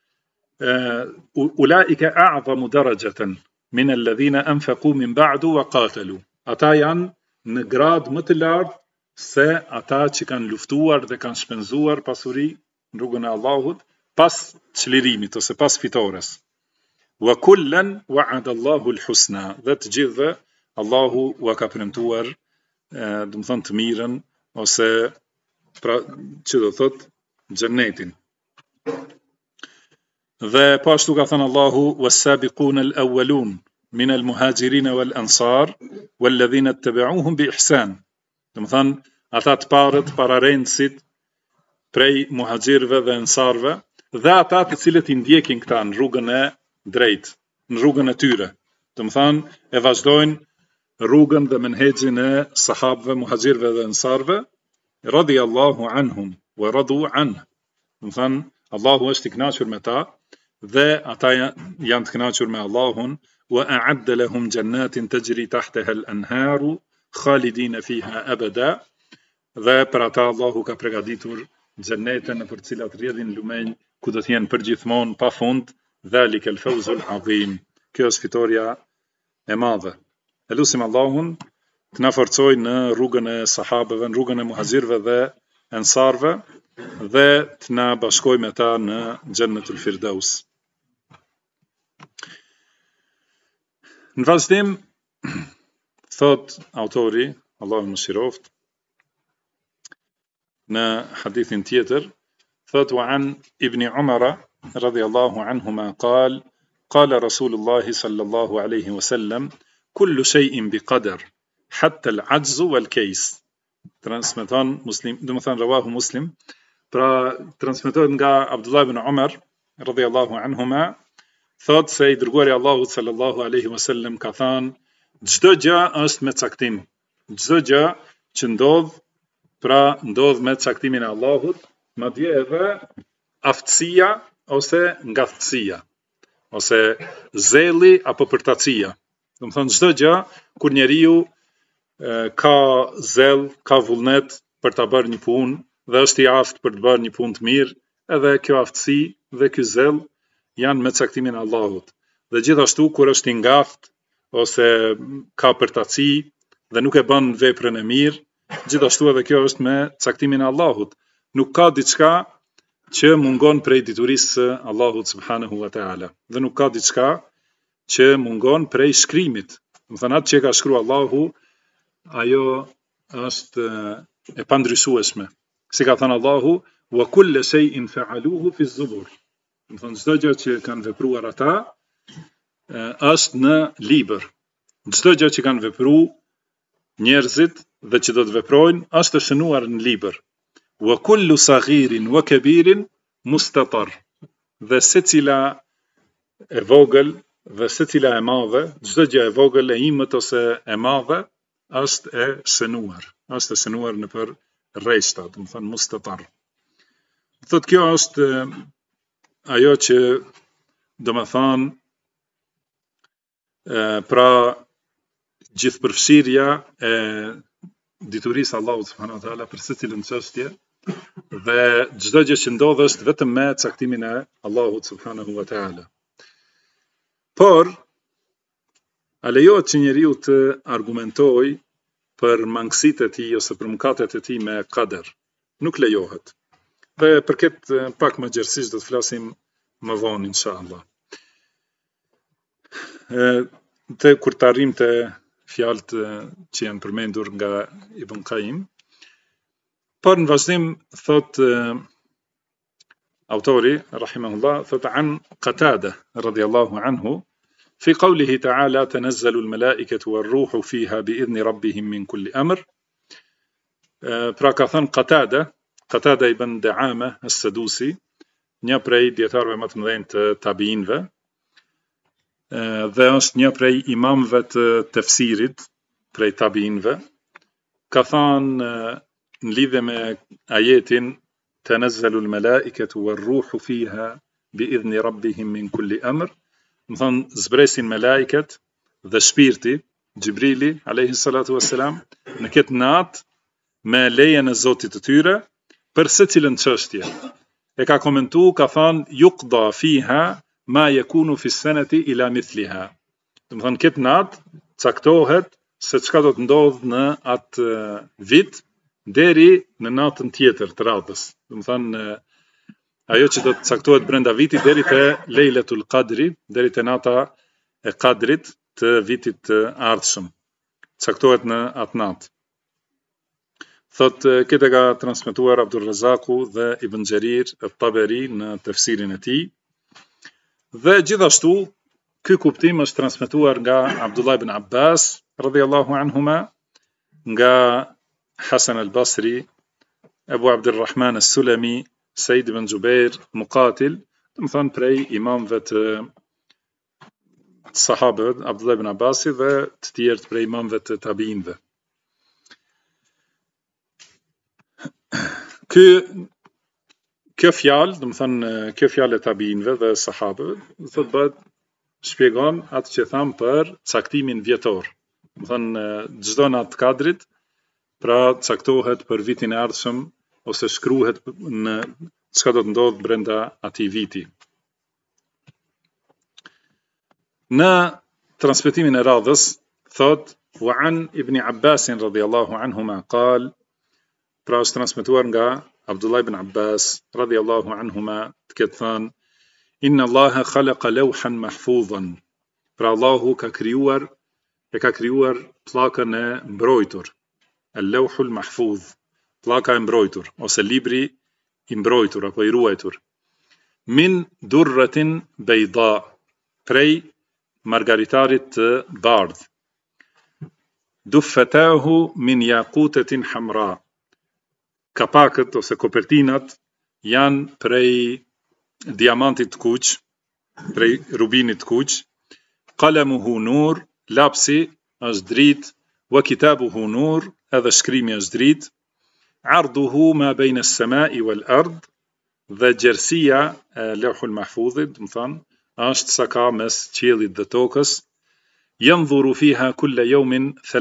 ulaika a'zamu darajatan min alladhina anfaqu min ba'du wa qatalu. Ata janë në grad më të lartë se ata që kanë luftuar dhe kanë shpenzuar pasuri në rrugën e Allahut pas çlirimit ose pas fitores. Wa kullan wa'ada Allahu al-husna. Dhe të gjithëve Allahu u ka premtuar, do të thonë të mirën ose pra që do thotë xhennetin. Dhe po ashtu ka thënë Allahu: Was-sabiquna al-awwalun min al-muhajirin wal-ansar wal-ladhina ittaba'uuhum bi ihsan. Do të thonë ata të parët, pararendësit prej muhaxhirëve dhe ansarëve, dhe ata të cilët i ndjekin këta në rrugën e drejtë, në rrugën e tyre. Do të thonë e vazhdojnë rrugën dhe menhexhin e sahabëve, muhaxhirëve dhe ansarëve, radiyallahu anhum wa radu anhu. Do të thonë Allahu është i kënaqur me ta dhe ata janë të kënaqur me Allahun. Wa a'adda lahum jannatin tajri tahtaha al-anharu khalidina fiha abada. Dhe për ata Allahu ka përgatitur xheneten për të cilat rrjedhin lumenj, ku do të jenë përgjithmonë pa fund. Dhalika al-fawzu al-azim. Kjo është fitoria e madhe. Elusim Allahun të na forcojë në rrugën e sahabëve, në rrugën e muhaxhirëve dhe ansarëve, dhe të na bashkojë me ta në Jannatul Firdaus. Në vazhdim, thot autori, Allahu mëshiroft, në hadithin tjetër, thot wa an Ibn Umar radhiyallahu anhuma qala Rasulullah sallallahu alaihi wasallam kullu shay'in biqadar hatta al-'ajz wal-kays. Transmeton Muslim, do të thënë rawahu Muslim. Pra transmetohet nga Abdullah ibn Umar radhiyallahu anhuma, thot se i dërguari Allahut sallallahu alaihi wasallam ka thënë: çdo gjë është me caktim. Çdo gjë që ndodh, pra ndodh me caktimin e Allahut, madje edhe aftësia ose ngathtësia, ose zelli apo përtatësia. Do të thonë çdo gjë kur njeriu ka zell, ka vullnet për ta bërë një punë dhe është i aftë për të bërë një punë të mirë, edhe kjo aftësi dhe ky zell janë me caktimin e Allahut. Dhe gjithashtu kur është i ngaftë ose ka përtatësi dhe nuk e bën veprën e mirë, gjithashtu edhe kjo është me caktimin e Allahut. Nuk ka diçka që mungon prej diturisë së Allahut subhanahu wa taala. Dhe nuk ka diçka që mungon prej shkrimit. Do të thonë atë që ka shkruar Allahu, ajo është e pandryshueshme. Si ka thënë Allahu, wa kullu shay'in fa'aluhu fi az-zubur. Do të thonë çdo gjë që kanë vepruar ata është në libër. Çdo gjë që kanë vepruar njerëzit dhe që do të veprojnë është shënuar në libër. Wa kullu saghirin wa kabirin mustatar. Dhe secila e vogël dhe secila e madhe, çdo gjë e vogël e imët ose e madhe është e shënuar. Është e shënuar në për rreshta, do të thonë mustatar. Thotë kjo është ajo që do të thonë pra gjithëpërfshirja e diturisë Allahut subhanahu wa taala për secilën çështje dhe çdo gjë që ndodh është vetëm me caktimin e Allahut subhanahu wa taala. Por a lejohet që njeriu të argumentojë për mangësitë e tij ose për mëkatet e tij me qadar? Nuk lejohet. Dhe për këtë pak më gjerësisht do të flasim më vonë inshallah. Kur të arrim të fjalët që janë përmendur nga Ibn Qayyim, por në vazhdim thot autori rahimahullah thot an Qatada radiyallahu anhu fi qawlihi ta'ala tanazzalu al-mala'ikatu war-ruhu fiha bi'idhni rabbihim min kulli amr. Pra ka thënë Qatada ibn Da'ama as-Sadusi, një prej dietarëve më të mëdhenj të tabiinëve, dhe është një prej imamëve të tefsirit prej tabiinëve, ka thënë në lidhje me ajetin tanazzalu al-mala'ikatu war-ruhu fiha bi'idhni rabbihim min kulli amr, do të thonë zbresin me lajket dhe shpirti Gjibrili alayhi salatu wassalam në këtë natë me lejen e Zotit të tyre për secilën çështje. E ka komentuar, ka thënë yuqda fiha ma yakunu fi sanati ila mithliha. Do të thonë këtë natë caktohet se çka do të ndodh në atë vit deri në natën tjetër të radhës. Do të thonë ajo që do të caktohet brenda vitit deri te Lejletul Qadri, deri te nata e Qadrit të vitit të ardhshëm. Caktohet në atë natë. Thot këtë ka transmetuar Abdul Razaku dhe Ibn Jarir at-Tabari në tefsirin e tij. Dhe gjithashtu ky kuptim është transmetuar nga Abdullah ibn Abbas radhiyallahu anhuma, nga Hasan al-Basri, Abu Abdurrahman as-Sulami, Said ibn Jubair, Muqatil, do të thonë prej imamëve të sahabëve, Abdullah ibn Abbasi dhe të tjerë prej imamëve të tabiinëve. Kjo fjalë, do të thonë kjo fjalë e tabiinëve dhe sahabëve, do të bëhet shpjegon atë që tham për caktimin vjetor. Do të thonë çdo natë Kadrit pra caktohet për vitin e ardhshëm ose shkruhet në çka do të ndodh brenda atij viti. Në transmetimin e radhës thot wa an Ibn Abbas radhiyallahu anhuma qal, pra është transmetuar nga Abdullah ibn Abbas radhiyallahu anhuma të ketë thënë inna Allaha khalaqa lawhan mahfuzan, pra Allahu ka krijuar pllakën e mbrojtur, al-lawhul mahfuz, pllaka e mbrojtur ose libri i mbrojtur apo i ruajtur, min durratin bayda, prej margaritarit të bardh, duffatahu min yaqutatin hamra, kapakët ose kopertinat janë prej diamantit të kuq, prej rubinit të kuq, qalamuhu nur, lapsi është dritë, wa kitabuhu nur, edhe shkrimi është dritë, arduhu ma bejnë as-samai wal ard, dhe gjerësia e lawhul mahfuzit, do të thonë, është sa ka mes qiellit dhe tokës, yanzuru fiha kulla yawmin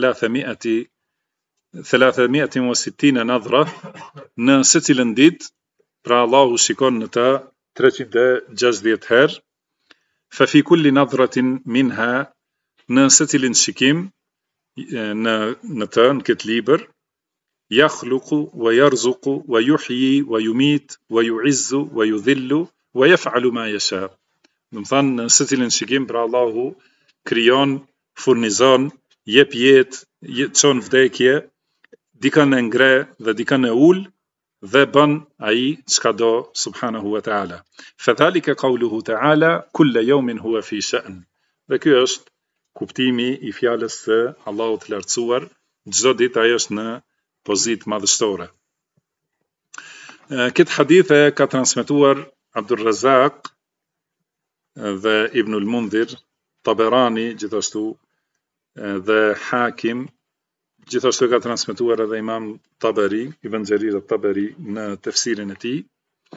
360 nadhra, në secilën ditë, pra Allahu shikon në të 360 herë, fa fi kulli nadhratin minha, në secilin shikim në këtë libër, yakhluqu wa yarzuqu wa yuhyi wa yumit wa yu'izzu wa yudhillu wa yaf'alu ma yasha. Do të thonë në secilin shikim pra Allahu krijon, furnizon, jep jetë, çon vdekje, dikën e ngre dhe dikën e ul dhe bën ai çka do subhanahu wa taala. Fadhalika qawluhu taala kulla yawmin huwa fi sha'n. Dhe ky është kuptimi i fjalës së Allahut të lartësuar, çdo ditë ai është në pozitë madhështore. Këtë hadith e ka transmetuar Abdul Razak dhe Ibn al-Mundhir, Taberani gjithashtu dhe Hakim, gjithashtu ka transmetuar edhe Imam Taberi, Ibn Jarir al-Taberi në tefsirin e tij.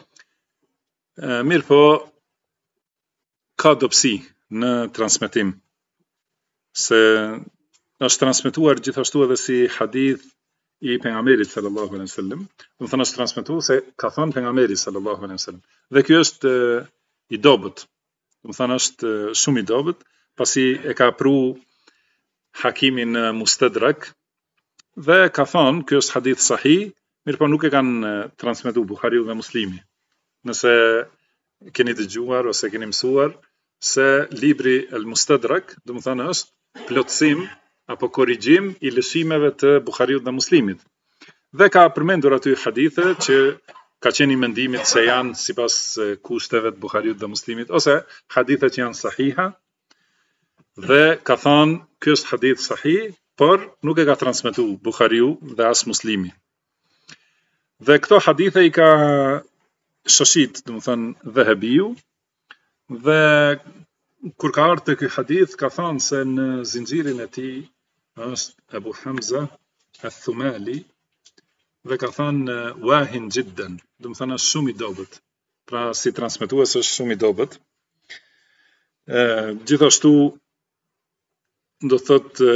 Mirë po, ka dobësi në transmetim, se është transmetuar gjithashtu edhe si hadith i pejgamberit sallallahu alaihi wasallam. Do të thonë është transmetuar se ka thënë pejgamberi sallallahu alaihi wasallam. Dhe ky është i dobët. Do të thonë është shumë i dobët, pasi e ka pru Hakimin në Mustadrak dhe ka thënë ky është hadith sahih, mirë po nuk e kanë transmetuar Buhariu dhe Muslimi. Nëse keni dëgjuar ose keni mësuar se libri El Mustadrak, do të thonë është plotësim apo korrigjim i lëshimeve të Buhariut dhe Muslimit. Dhe ka përmendur aty hadithe që ka qenë i mendimit se janë sipas kushteve të Buhariut dhe Muslimit, ose hadithe që janë sahiha, dhe ka thënë ky është hadith sahih, por nuk e ka transmetuar Buhariu dhe as Muslimi. Dhe këto hadithe i ka shoshit, do të thënë Dhahabiu, dhe kur ka ardhur te ky hadith ka thënë se në zinxhirin e tij është Abu Hamza al-Thumali, dhe ka thënë wahin jiddan, do të thënë është shumë i dobët. Pra si transmetues është shumë i dobët. Gjithashtu do thotë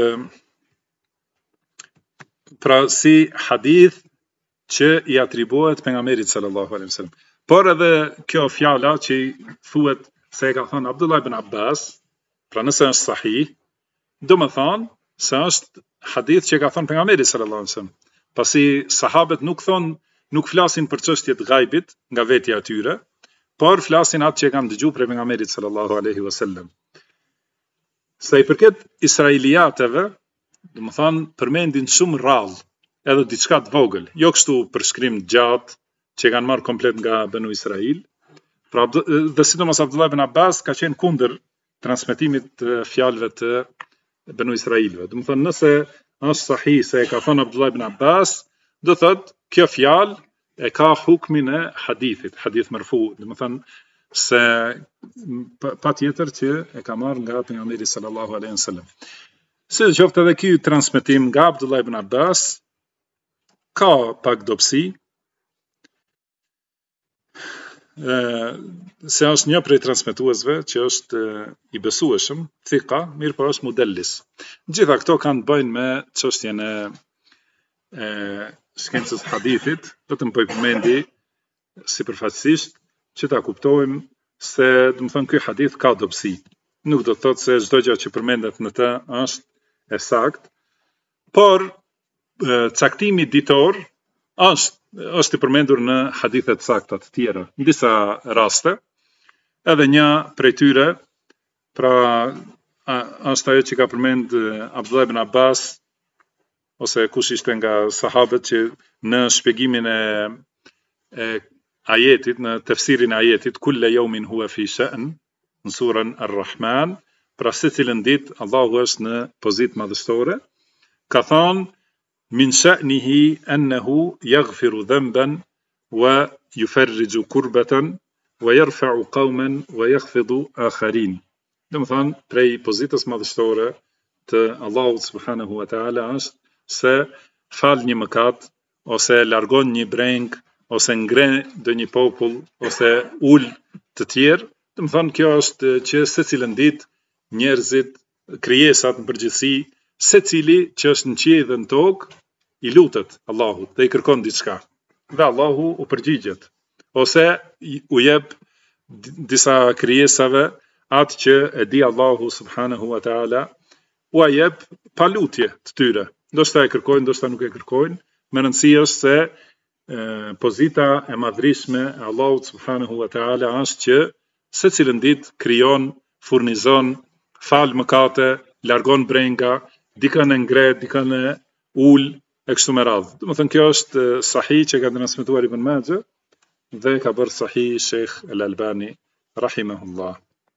pra si hadith që i atribuohet pejgamberit sallallahu alaihi wasallam. Por edhe kjo fjala që thuhet se e ka thënë Abdullah ibn Abbas, pra nëse është sahih, do të thonë se është hadith që ka thënë pejgamberi sallallahu alaihi wasallam. Pasi sahabët nuk flasin për çështjet ghaibit nga vetja e tyre, por flasin atë që kanë dëgjuar prej pejgamberit sallallahu alaihi wasallam. Sa i përket israeliateve, do të thonë përmendin shumë rrallë, edhe diçka të vogël, jo kështu përshkrim gjatë që kanë marrë komplet nga Banu Israil. Pra dhe sidomos Abdullah ibn Abbas ka qenë kundër transmetimit të fjalëve të Banu Israilëve. Do të thonë nëse është sahih se e ka thënë Abdullah ibn Abbas, do thotë kjo fjalë e ka hukmin e hadithit, hadith marfu, do të thonë se patjetër që e ka marrë nga pejgamberi sallallahu alaihi wasallam. Si qoftë edhe ky transmetim nga Abdullah ibn Abbas ka pak dobësi, se është një prej transmetuesve që është i besueshëm, thika, mirë po është mudellis. Gjitha këto kanë të bëjnë me çështjen e shkencës hadithit, vetëm po i përmendi sipërfaqësisht që ta kuptojmë se, do të thonë, ky hadith ka dobësi. Nuk do të thotë se çdo gjë që përmendet në të është e saktë, por caktimi ditor është i përmendur në hadithe të sakta të tjera, në disa raste, edhe një prej tyre, pra është ajo që ka përmend Abdullah ibn Abbas, ose kush ishte nga sahabët që në shpjegimin e ajetit, në tefsirin e ajetit, kulla yawmin huwa fi sha'n, në surën Ar-Rahman, pra secilën ditë Allahu është në pozitë madhështore, ka thënë min sha'nihi annahu yaghfiru dhanban wa yufarriju kurbatan wa yarfa'u qauman wa yakhfidu akharin. Do të thonë prej pozitës madhështore të Allahut subhanahu wa taala është se fal një mëkat, ose largon një breng, ose ngre ndonjë popull, ose ul të tjerë. Do të thonë kjo është që secilën ditë njerëzit, krijesat në përgjithësi, secili që është në qiell dhe në tokë, i lutet Allahut dhe i kërkon diçka. Dhe Allahu u përgjigjet, ose u jep disa krijesave atë që e di Allahu subhanahu wa taala, u jep pa lutje të tyre. Ndoshta e kërkojnë, ndoshta nuk e kërkojnë, më rëndësi është se pozita e madhrishme e Allahut subhanahu wa taala është që secilën ditë krijon, furnizon, fal mëkate, largon brenga, dikën e ngret, dikën e ul e kështu me radhë. Domethënë kjo është sahih që ka transmetuar Ibn Majah dhe ka bërë sahih Sheikh Al-Albani rahimahullah.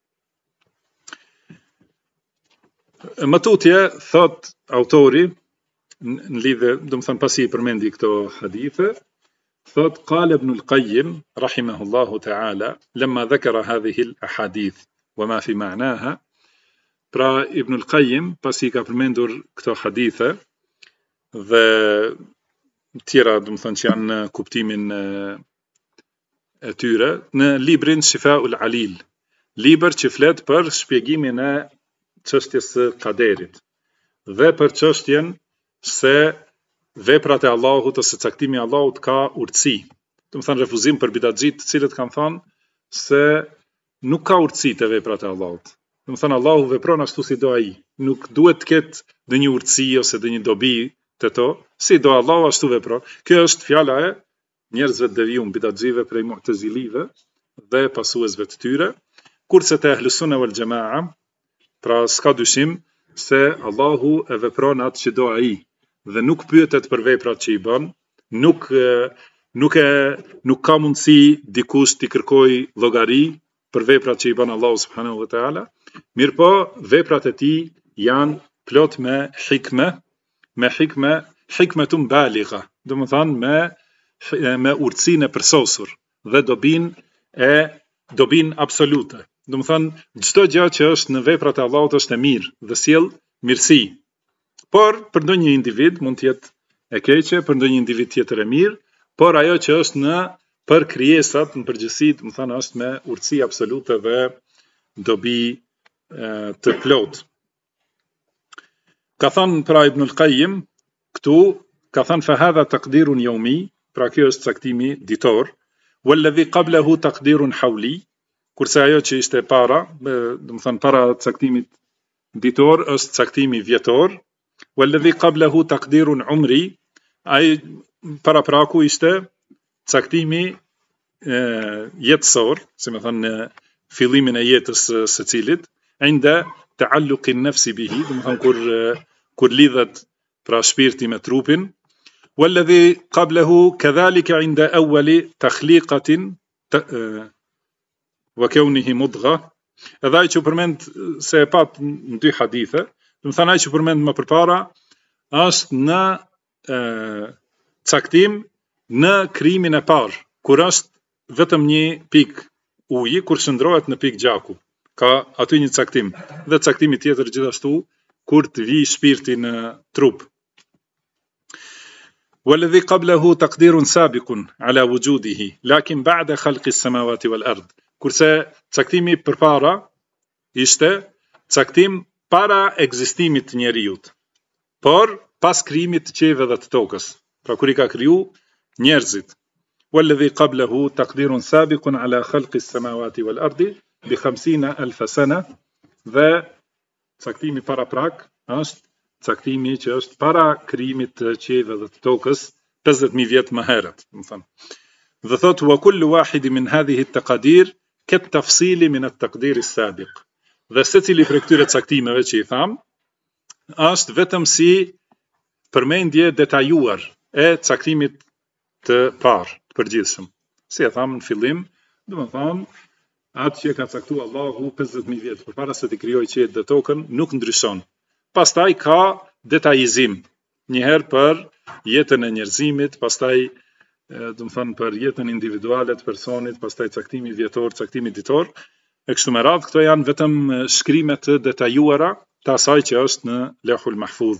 Më tutje thot autori në lidhje, domethënë pasi I përmendi këto hadithe, thot qala Ibn al-Qayyim rahimahullahu ta'ala lamma dhakara hadhihi al-ahadith wama fi ma'naha. Pra Ibn al-Qayyim pasi ka përmendur këto hadithe dhe tjera domethënë që janë në kuptimin e tyre në librin Shifa'ul Alil, libër që flet për shpjegimin e çështjes së kaderit dhe për çështjen se veprat e Allahut ose caktimi I Allahut ka urtësi. Domethënë refuzim për bidatxhit të cilët kanë thënë se nuk ka urtësi te veprat e Allahut. Domethënë Allahu vepron ashtu si do ai, nuk duhet të ketë ndonjë urtësi ose ndonjë dobi te to, si do Allahu ashtu vepron. Kjo është fjala e njerëzve të devijuar bidatxhive prej mu'tazilive dhe pasuesve të tyre, kurse te Ahlus Sunna wal Jamaa, pra s'ka dyshim se Allahu e vepron atë që do ai dhe nuk pyetet për veprat që I bën, nuk ka mundësi dikush t'i kërkoj llogari për veprat që I bën Allahu subhanahu wa taala, mirëpo veprat e tij janë plot me hikmetun baligha, domethënë me urtësinë e përsosur dhe dobin absolute. Domethënë çdo gjë që është në veprat e Allahut është e mirë dhe sjell mirësi. Por për ndonjë individ mund të jetë e keqe, për ndonjë individ tjetër e mirë, por ajo që është për krijesat në përgjithësi, domethënë është me urtësi absolute dhe dobi të plot. Ka thënë pra Ibn al-Qayyim këtu, ka thënë fa hadha taqdirun yawmi, pra kjo është caktimi ditor, walladhi qablahu taqdirun hawli, kurse ajo që ishte para, domethënë para caktimit ditor është caktimi vjetor, walladhi qablahu taqdirun umri, ai para praku ishte caktimi jetësor, si më thënë fillimin e jetës së cilit, inda ta'alluqi an-nafsi bihi, domethënë kur lidhet pra shpirti me trupin, walladhi qablahu kadhalika inda awwali takhliqatin wa kawnihi mudgha. Edhe ai që përmend se e pat në dy hadithe, domethënë ai që përmend më përpara është në caktim në krijimin e parë, kur është vetëm një pikë uji, kur shndrohet në pikë gjaku. Ka aty një caktim. Dhe caktimi tjetër gjithashtu kur të vi shpirti në trup. Walladhi qablahu taqdirun sabiqun ala wujudihi, lakin ba'da khalqi as-samawati wal ard. Kurse caktimi përpara ishte caktim para ekzistimit të njerëzit, por pas krijimit të qiejve dhe të tokës. Pra kur I ka kriju njerëzit. Walladhi qablahu taqdirun sabiqun ala khalqi as-samawati wal ardi bi 50,000 sana, dhe caktimi para prak është caktimi që është para krijimit të qiejve dhe të tokës 50,000 vjet më herët, domethënë. Dhe thot wa kullu wahidin min hadhihi at-taqdir kat-tafsili min at-taqdir as-sabiq. Dhe secili prej këtyre caktimeve që I tham është vetëm si përmendje detajuar e caktimit të parë, të përgjithshëm. Si e tham në fillim, domethënë atë që ka caktuar Allahu 50,000 vjet përpara se të krijojë qiejt dhe tokën nuk ndryshon. Pastaj ka detajizim, një herë për jetën e njerëzimit, pastaj domethënë për jetën individuale të personit, pastaj caktimi vjetor, caktimi ditor, e kështu me radhë. Këto janë vetëm shkrime të detajuara të asaj që është në Lehul Mahfuz.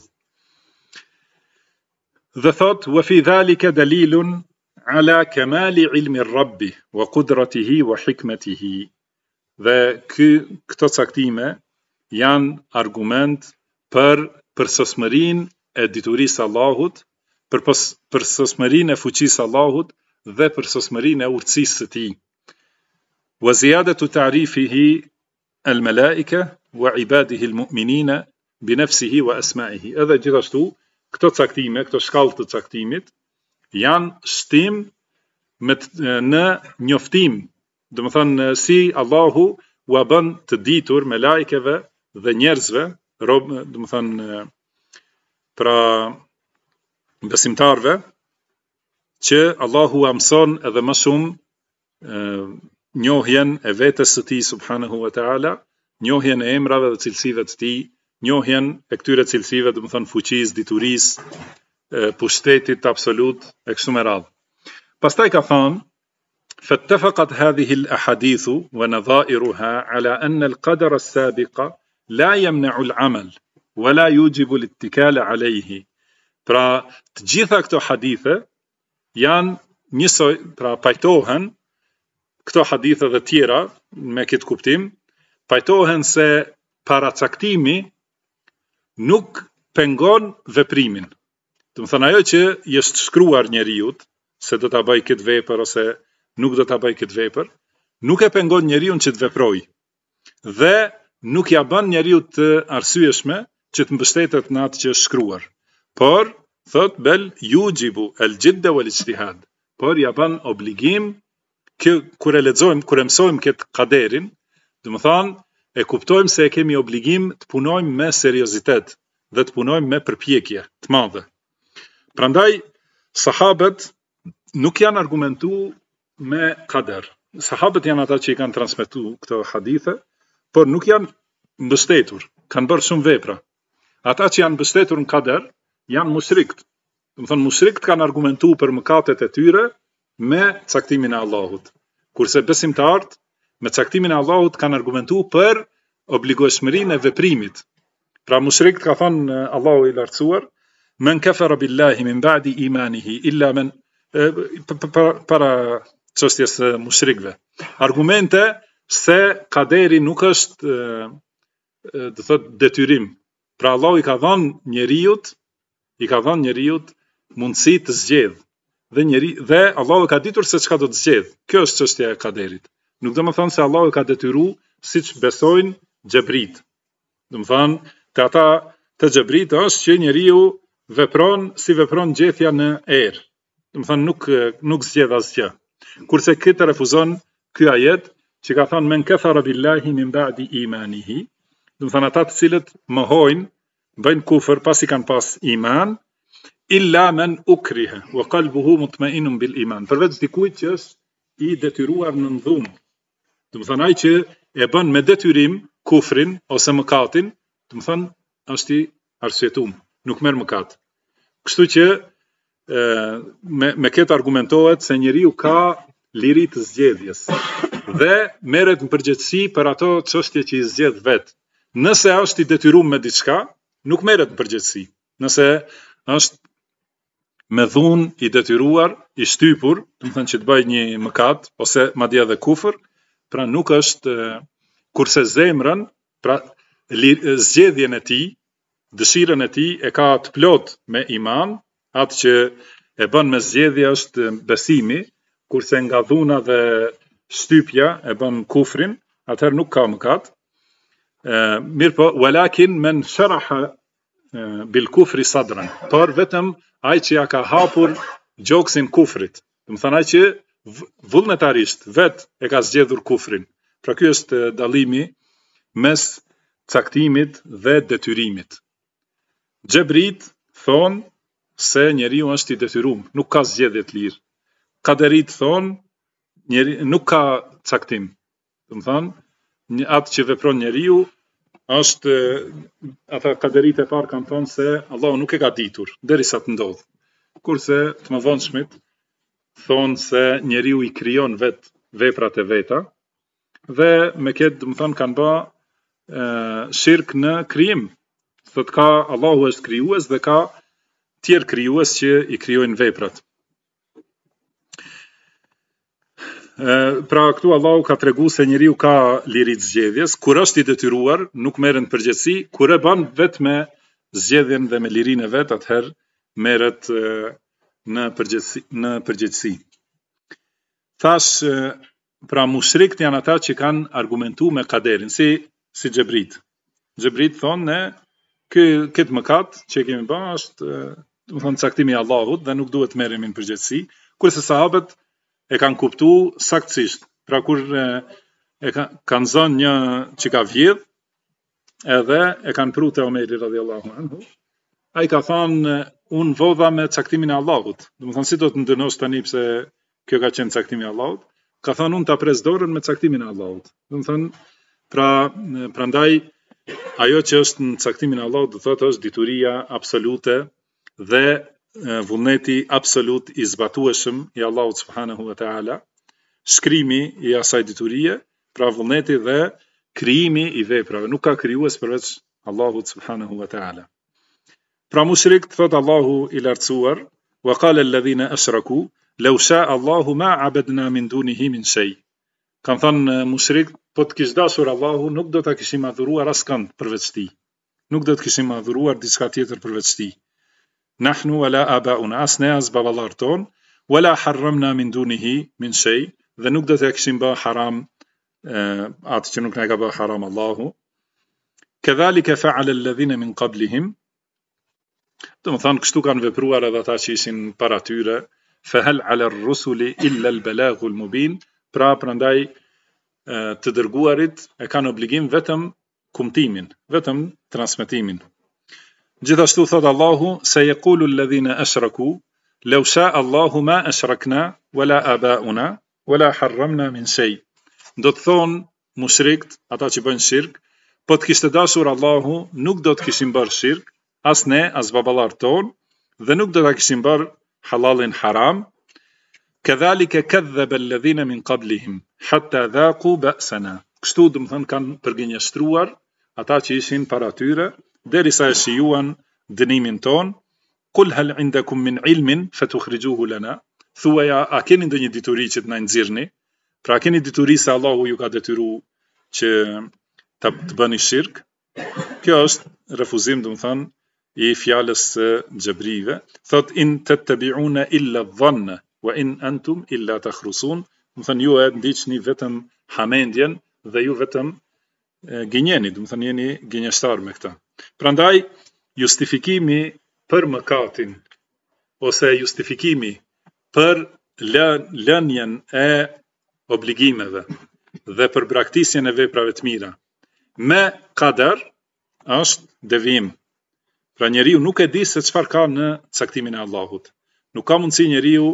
Dhe thot wa fi dhalika dalilun ala kamali ilmi ar-Rabbi wa qudratihi wa hikmatihi. Dhe këto caktime janë argument për përsosmërinë e diturisë Allahut, për përsosmërinë e fuqisë Allahut dhe përsosmërinë e urtësisë së Tij. Wa ziyadatu ta'rifihi al-malaika wa ibadihi al-mu'minina bi nafsihi wa asma'ihi. Edhe gjithashtu këto caktime, këto shkallë të caktimit janë shtim në njoftim. Do të thënë si Allahu u bën të ditur me lajkeve dhe njerëzve, do të thënë pra besimtarve, që Allahu mëson edhe më shumë njohjen e vetes së tij subhanahu wa taala, njohjen e emrave dhe cilësive të tij, njohjen e këtyre cilësive, do të thënë fuqisë, diturisë, pushtetit absolut e kështu me radhë. Pastaj ka thënë فاتفقت هذه الأحاديث ونظائرها على أن القدر السابق لا يمنع العمل ولا يوجب الاتكال عليه. Pra të gjitha këto hadithe janë njësoj, pra pajtohen këto hadithe dhe tjera me këtë kuptim, pajtohen se paracaktimi nuk pengon veprimin. Do të thënë ajo që është shkruar njeriut se do ta bëj këtë vepër ose nuk do ta bëj këtë vepër, nuk e pengon njeriu që të veprojë. Dhe nuk ja bën njeriu të arsyeshme që të mbështetet në atë që është shkruar. Por thot bel yujibu al-jidda wal-ijtihad. Por ja bën obligim kur e lexojmë, kur e mësojmë këtë kaderin, do të thonë e kuptojmë se e kemi obligim të punojmë me seriozitet dhe të punojmë me përpjekje të madhe. Prandaj sahabët nuk janë argumentuar me kader. Sahabët janë ata që i kanë transmetuar këto hadithe, por nuk janë mbështetur, kanë bërë shumë vepra. Ata që janë mbështetur në kader janë mushrikt. Do të thonë mushrikt kanë argumentuar për mëkatet e tyre me caktimin e Allahut. Kurse besimtarët me caktimin e Allahut kanë argumentuar për obligueshmërinë e veprimit. Pra mushrikt ka thënë Allahu i lartësuar, men kafara billahi min ba'di imanihi illa men para çështjes së mushrikëve. Argumente se kaderi nuk është do thotë detyrim. Pra Allahu i ka dhënë njeriut mundësi të zgjedhë. Dhe Allahu ka ditur se çka do të zgjedhë. Kjo është çështja e kaderit. Nuk do të thonë se Allahu ka detyruar siç besojnë xhebrit. Do të thonë te ata të xhebrit është që njeriu vepron si vepron gjethja në erë. Do të thonë nuk zgjedh asgjë. Kurse këtë refuzon ky ajet që ka thënë men kafara billahi min ba'di imanihi, do të thonë ata të cilët mohojnë, bëjnë kufër pasi kanë pas iman, illa men ukriha wa qalbuhu mutma'inun bil iman. Përveç dikujt që është i detyruar në dhunë. Do të thonë ai që e bën me detyrim kufrin ose mëkatin, do të thonë është i arsyetuar, nuk merr mëkat. Kështu që me këtë argumentohet se njeriu ka liri të zgjedhjes dhe merret në përgjegjësi për ato çështje që i zgjedh vet. Nëse është i detyruar me diçka, nuk merret në përgjegjësi. Nëse është me dhunë i detyruar, i shtypur, do të thënë që të bëj një mëkat ose madje edhe kufër, pra nuk është kurse zemrën, pra zgjedhjen e tij, dëshirën e tij e ka të plot me iman, atë që e bën me zgjedhje është besimi, kurse nga dhuna dhe shtypja e bën kufrin, atëherë nuk ka mëkat. Mirë po, walakin men sharaha bil kufri sadran, por vetëm ai që ja ka hapur gjoksin kufrit. Do të thonë ai që vullnetarisht vet e ka zgjedhur kufrin. Pra ky është dallimi mes caktimit dhe detyrimit. Xhebrit thonë se njeriu është i detyruar, nuk ka zgjedhje të lirë. Kaderit thonë nuk ka caktim. Do të thonë atë që vepron njeriu është ata kaderit e parë kanë thonë se Allahu nuk e ka ditur derisa të ndodh. Kurse të mëvonshmit thonë se njeriu i krijon vet veprat e veta dhe me këtë do të thonë kanë bë shirk në krijim. Thotë ka Allahu është krijues dhe ka tjerë krijues që i krijojnë veprat. Pra këtu Allahu ka treguar se njeriu ka liri të zgjedhjes, kur është i detyruar, nuk merret në përgjegjësi, kur e bën vetëm me zgjedhjen dhe me lirinë e vet, atëherë merret në përgjegjësi. Thash, pra mushrikët janë ata që kanë argumentuar me kaderin, si xhebrit. Xhebrit thonë ne këtë mëkat që kemi bërë është do të thonë caktimi i Allahut dhe nuk duhet merremi në përgjegjësi, kurse sahabët e kanë kuptuar saktësisht. Pra kur kanë zënë një që ka vjedh, edhe e kanë pru te Omeri radhiyallahu anhu, ai ka thënë unë vodha me caktimin e Allahut. Do të thonë si do të ndënosh tani pse kjo ka qenë caktimi i Allahut? Ka thënë unë ta pres dorën me caktimin e Allahut. Do të thonë prandaj ajo që është në caktimin e Allahut do thotë është dituria absolute dhe vullneti absolut i zbatueshëm i Allahut subhanahu wa taala, shkrimi i asaj diturie, pra vullneti dhe krijimi i veprave. Nuk ka krijues përveç Allahut subhanahu wa taala. Pra mushrik thot Allahu i lartësuar, wa qala alladhina ashraku law sha'a Allahu ma abadna min dunihi min shay. Kan thënë mushrik, po të kish dashur Allahu, nuk do ta kishim adhuruar askënd përveç tij. Nuk do të kishim adhuruar diçka tjetër përveç tij. Nahnu wala abauna, as ne as baballar ton, wala harramna min dunihi min shay, dhe nuk do të kishim bë haram atë që nuk na ka bë haram Allahu. Kadhalika fa'ala alladhina min qablihim, do të thonë kështu kanë vepruar edhe ata që ishin para tyre. Fa hal 'ala ar-rusuli illa al-balaghul mubin, pra prandaj të dërguarit e kanë obligim vetëm kumtimin, vetëm transmetimin. Gjithashtu thot Allahu, sayaqulu alladhina ashraku law sha'a Allahu ma ashrakna wala aba'una wala harramna min shay. Do të thonë mushrikt, ata që bëjnë shirk, po të kishte dashur Allahu, nuk do të kishim bërë shirk, as ne, as baballar ton, dhe nuk do ta kishim bërë halalin haram. Kadhalika kadhaba alladhina min qablihim hatta dhaqu ba'sana. Kështu do të thonë kanë përgënjeshtruar ata që ishin para tyre derisa e shijuan dënimin ton. Qul hal indakum min ilmin fatukhrijuhu lana. Thuaja, a keni ndonjë dituri që të na nxirrni? Pra keni dituri se Allahu ju ka detyruar që të bëni shirk? Kjo është refuzim, do të thonë, i fjalës së xhebrive. Thot in tattabi'una illa dhanna wa in antum illa takhrusun. Do të thonë ju e ndiqni vetëm hamendjen dhe ju vetëm gënjeni, do të thonë jeni gënjeshtar me këtë. Prandaj justifikimi për mëkatin ose justifikimi për lënien e obligimeve dhe për braktisjen e veprave të mira me qadar është devijim. Pra njeriu nuk e di se çfarë ka në caktimin e Allahut. Nuk ka mundësi njeriu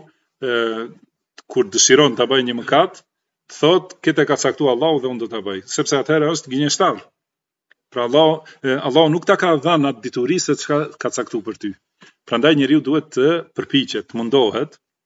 kur dëshiron ta bëjë një mëkat, të thotë këtë ka caktuar Allahu dhe unë do ta bëj, sepse atëherë është gënjeshtar. Pra Allahu nuk ta ka dhënë atë dituri se çka ka caktuar për ty. Prandaj njeriu duhet të përpiqet, të mundohet.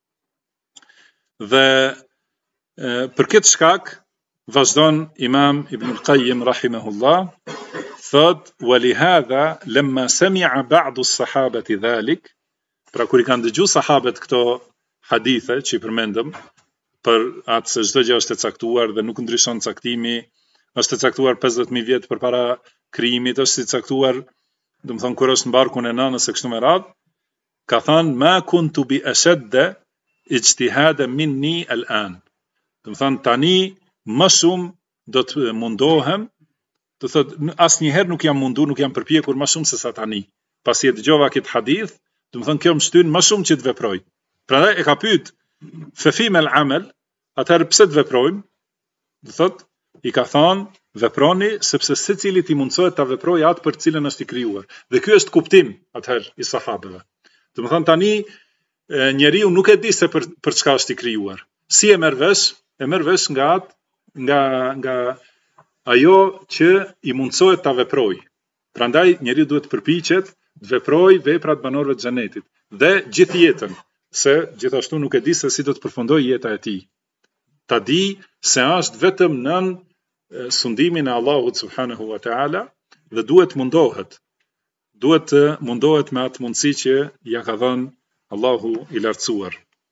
Dhe për këtë shkak vazhdon Imam Ibn al-Qayyim rahimahullah, thot walihadha lamma sami'a ba'du as-sahabati dhalik, pra kur i kanë dëgjuar sahabët këto hadithe që i përmendëm për atë se çdo gjë është e caktuar dhe nuk ndryshon caktimi, është e caktuar 50000 vjet përpara krijimit, është i caktuar, do të thonë kur është në barkun e nënës e kështu me radhë, ka thënë ma kuntu bi ashadda ijtihada minni al-an. Do të thonë tani më shumë do të mundohem, do thotë asnjëherë nuk jam mundu, nuk jam përpjekur më shumë se sa tani. Pasi e dëgjova këtë hadith, do të thonë kjo më shtyn më shumë që të veproj. Prandaj e ka pyet fefim al-amal, atëherë pse të veprojmë? Do thotë i ka thënë veproni sepse secili ti mundsohet ta veprojë atë për cilën është i krijuar. Dhe ky është kuptim atëherë i sahabëve. Do të thonë tani njeriu nuk e di se për çka është i krijuar. Si e merr vesh? E merr vesh nga ajo që i mundsohet ta veprojë. Prandaj njeriu duhet të përpiqet të veprojë veprat banorëve të xhenetit dhe gjithë jetën, se gjithashtu nuk e di se si do të përfundojë jeta e tij. Ta di se është vetëm nën sundimin e Allahut subhanahu wa taala dhe duhet mundohet me atë mundësi që ja ka dhënë Allahu i lartësuar.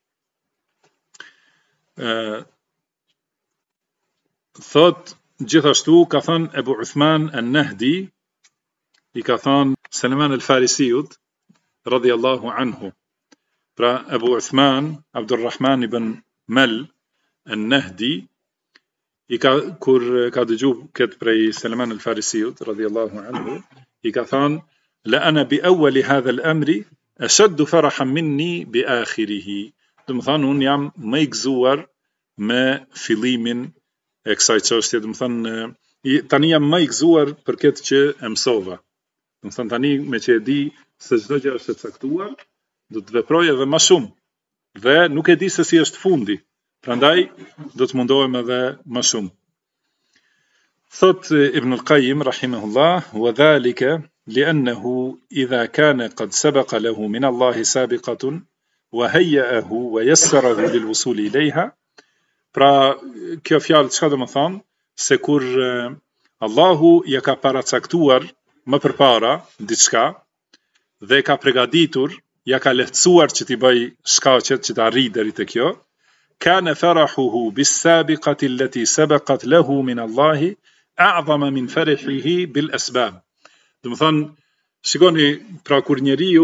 Thot gjithashtu ka thënë Ebu Uthman an-Nahdi, i ka thënë Salman al-Farisiut radhiyallahu anhu. Pra Ebu Uthman Abdurrahman ibn Mal an-Nahdi kur ka dëgju këtë prej Salman al-Farisiut radhiyallahu anhu, i ka thënë la ana bi awwali hadha al-amri ashaddu farahan minni bi akhirih. Do të thonë un jam më i gëzuar me fillimin e kësaj çështje, do të thonë tani jam më i gëzuar për këtë që e mësova. Do të thonë tani me që e di se çdo gjë është e caktuar, do të veproj edhe më shumë. Dhe nuk e di se si është fundi. Prandaj do të mundohem edhe më shumë. Thot Ibn al-Qayyim rahimahullah, wa dhalika li'annahu idha kana qad sabaqa lahu min Allah sabiqatun wa hayya'ahu wa yassarahu lil wusul ilayha. Pra kjo fjalë çka do të thonë se kur Allahu ja ka paracaktuar më përpara diçka dhe ka përgatitur, ja ka lehtësuar që t'i bëj shkaqet që të arrijë deri te kjo, kana farahuhu bis-sabiqati allati sabaqat lahu min Allah a'zama min farihihi bil asbab. Do të thonë, shikoni, pra kur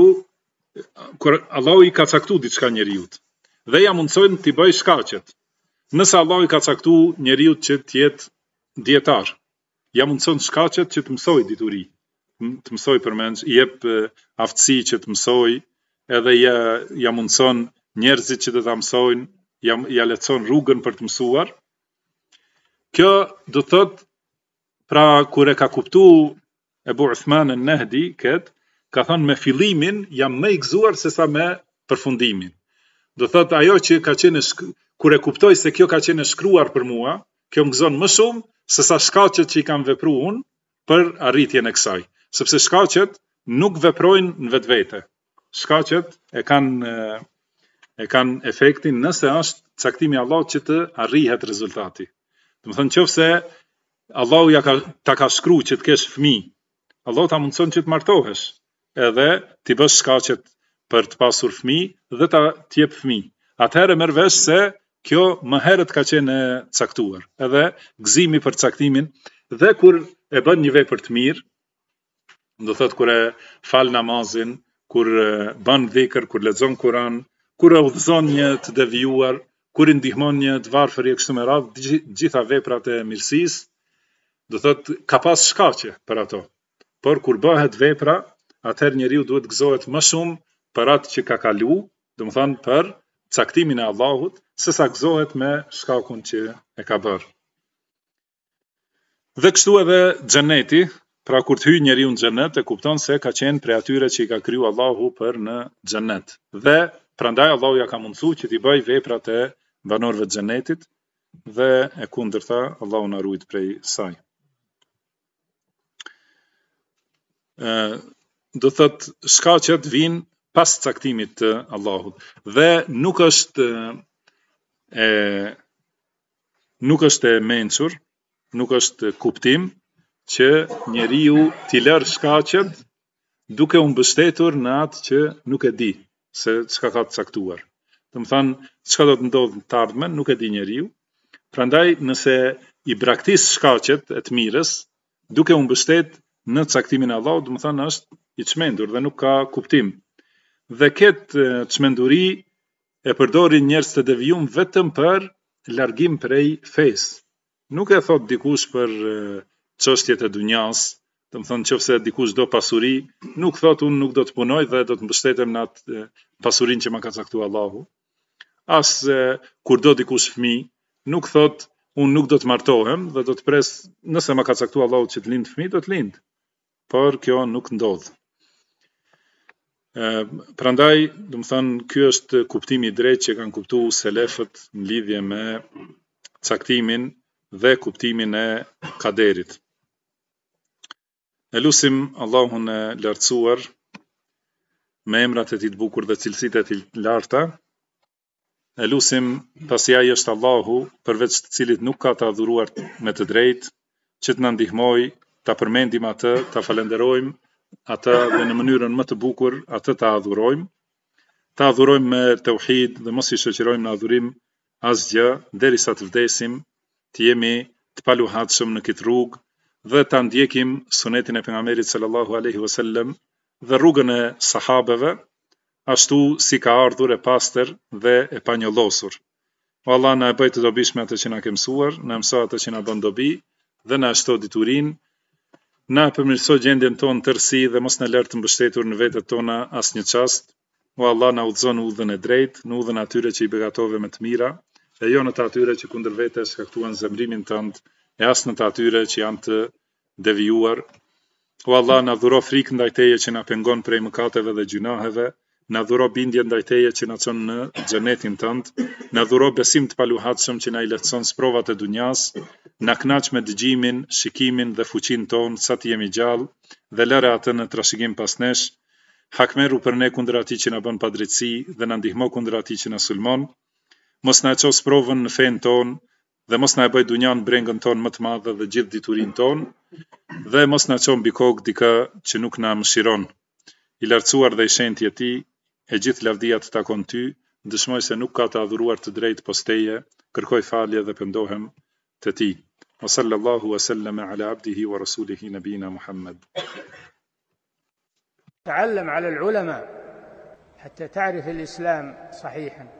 Allahu i ka caktuar diçka njeriut dhe ja mundsojnë t'i bëj shkaqet. Nëse Allahu i ka caktuar njeriut që të jetë dietar, ja mundson shkaqet që të mësoj dituri, të mësoj përmendje, i jep aftësi që të mësoj, edhe ja mundson njerëzit që do ta mësojnë, ja lehtëson rrugën për të mësuar. Kjo do thot, pra kur e ka kuptuar Ebu Uthman an-Nahdi këtë, ka thënë me fillimin jam më i gëzuar se sa me përfundimin. Do thot ajo që ka qenë kur e kuptoj se kjo ka qenë shkruar për mua, kjo më gëzon më shumë se sa shkaqet që i kam vepruar unë për arritjen e kësaj, sepse shkaqet nuk veprojnë në vetvete. Shkaqet e kanë efektin nëse është caktimi i Allahut që të arrihet rezultati. Do të thonë nëse Allahu ta ka shkruar që të kesh fëmijë, Allahu ta mundson që të martohesh, edhe ti bësh shkaqet për të pasur fëmijë dhe ta t'jep fëmijë. Atëherë merr vesh se kjo më herët ka qenë caktuar, edhe gëzimi për caktimin, dhe kur e bën një vepër të mirë, do thot kur e fal namazin, kur bën dhikr, kur lexon Kur'an, kur e udhëzon një të devijuar, kur i ndihmon një të varfër e kështu me radhë, gjitha veprat e mirësisë, do thot ka pas shkaqe për ato. Por kur bëhet vepra, atëherë njeriu duhet gëzohet më shumë për atë që ka kalu, do të thonë për caktimin e Allahut, se sa gëzohet me shkakun që e ka bërë. Dhe kështu edhe xheneti, pra kur të hyjë njeriu në xhenet, e kupton se ka qenë prej atyre që i ka kriju Allahu për në xhenet. Dhe prandaj Allahu ja ka mundsuar që t'i bëj veprat e banorëve të xhenetit, dhe e kundërta Allahu na ruaj prej saj. Do thot shkaqet vijnë pas caktimit të Allahut dhe nuk është e mençur, nuk është kuptim që njeriu t'i lër shkaqet duke u mbështetur në atë që nuk e di se çka ka të caktuar. Do të thonë çka do të ndodhë në të ardhmen nuk e di njeriu. Prandaj nëse i braktis shkaqet e të mirës duke u mbështet në caktimin e Allahut, do të thonë është i çmendur dhe nuk ka kuptim. Dhe këtë çmenduri e përdorin njerëz të devijuar vetëm për largim prej fesë. Nuk e thot dikush për çështjet e dunjas, do të thonë nëse dikush do pasuri, nuk thot unë nuk do të punoj dhe do të mbështetem në atë pasurinë që më ka caktuar Allahu. As kur do dikush fëmijë, nuk thot unë nuk do të martohem dhe do të pres nëse më ka caktuar Allahu që të lind fëmijë, do të lind. Por kjo nuk ndodh. Prandaj, do të thonë, ky është kuptimi i drejtë që kanë kuptuar selefët në lidhje me caktimin dhe kuptimin e kaderit. E lusim Allahun e lartësuar me emrat e tij të bukur dhe cilësitë e tij të larta. E lusim pasi ai është Allahu, përveç të cilit nuk ka të adhuruar me të drejtë, që të na ndihmojë ta përmendim atë, ta falenderojmë atë dhe në mënyrën më të bukur atë ta adhurojmë. Ta adhurojmë me tauhid dhe mos i shoqërojmë në adhurim asgjë derisa të vdesim, të jemi të paluhatshëm në këtë rrugë dhe ta ndjekim sunetin e pejgamberit sallallahu alaihi wasallam dhe rrugën e sahabeve, ashtu si ka ardhur e pastër dhe e panjollosur. O Allah, na e bëj të dobishme atë që na ke mësuar, na mëso atë që na bën dobi dhe na shto diturinë. Na përmirëso gjendjen tonë tërësi dhe mos na lër të mbështetur në vetët tona asnjë çast. O Allah na udhëzon udhën e drejtë, në udhën atyre që i begatove më të mira, e jo në të atyre që kundër vetes shkaktuan zemrimin tënd, e as në të atyre që janë të devijuar. O Allah, na dhuro frikë ndaj Teje që na pengon prej mëkateve dhe gjunaheve, na dhuro bindje ndaj Teje që na çon në xhenetin tënd, na dhuro besim të paluhatshëm që na i lehtëson sprovat e dunjas, na kënaq me dëgjimin, shikimin dhe fuqinë tonë sa të jemi gjallë dhe lëre atë në trashëgim pas nesh. Hakmeru për ne kundër atij që na bën padrejtësi dhe na ndihmo kundër atij që na sulmon. Mos na ços provën në fen tonë dhe mos na e bëj dunjan brengën tonë më të madhe dhe gjithë diturinë tonë, dhe mos na çon mbi kokë dikë që nuk na mëshiron. I lartësuar dhe i shenjtë je ti, e gjithë lavdia të takon ty, dëshmoj se nuk ka të adhuruar të drejtë pos Teje, kërkoj falje dhe pendohem te ti. Wa sallallahu wa sallama ala abdihi wa rasulihi nabina Muhammad. تعلم على العلماء حتى تعرف الإسلام صحيحا.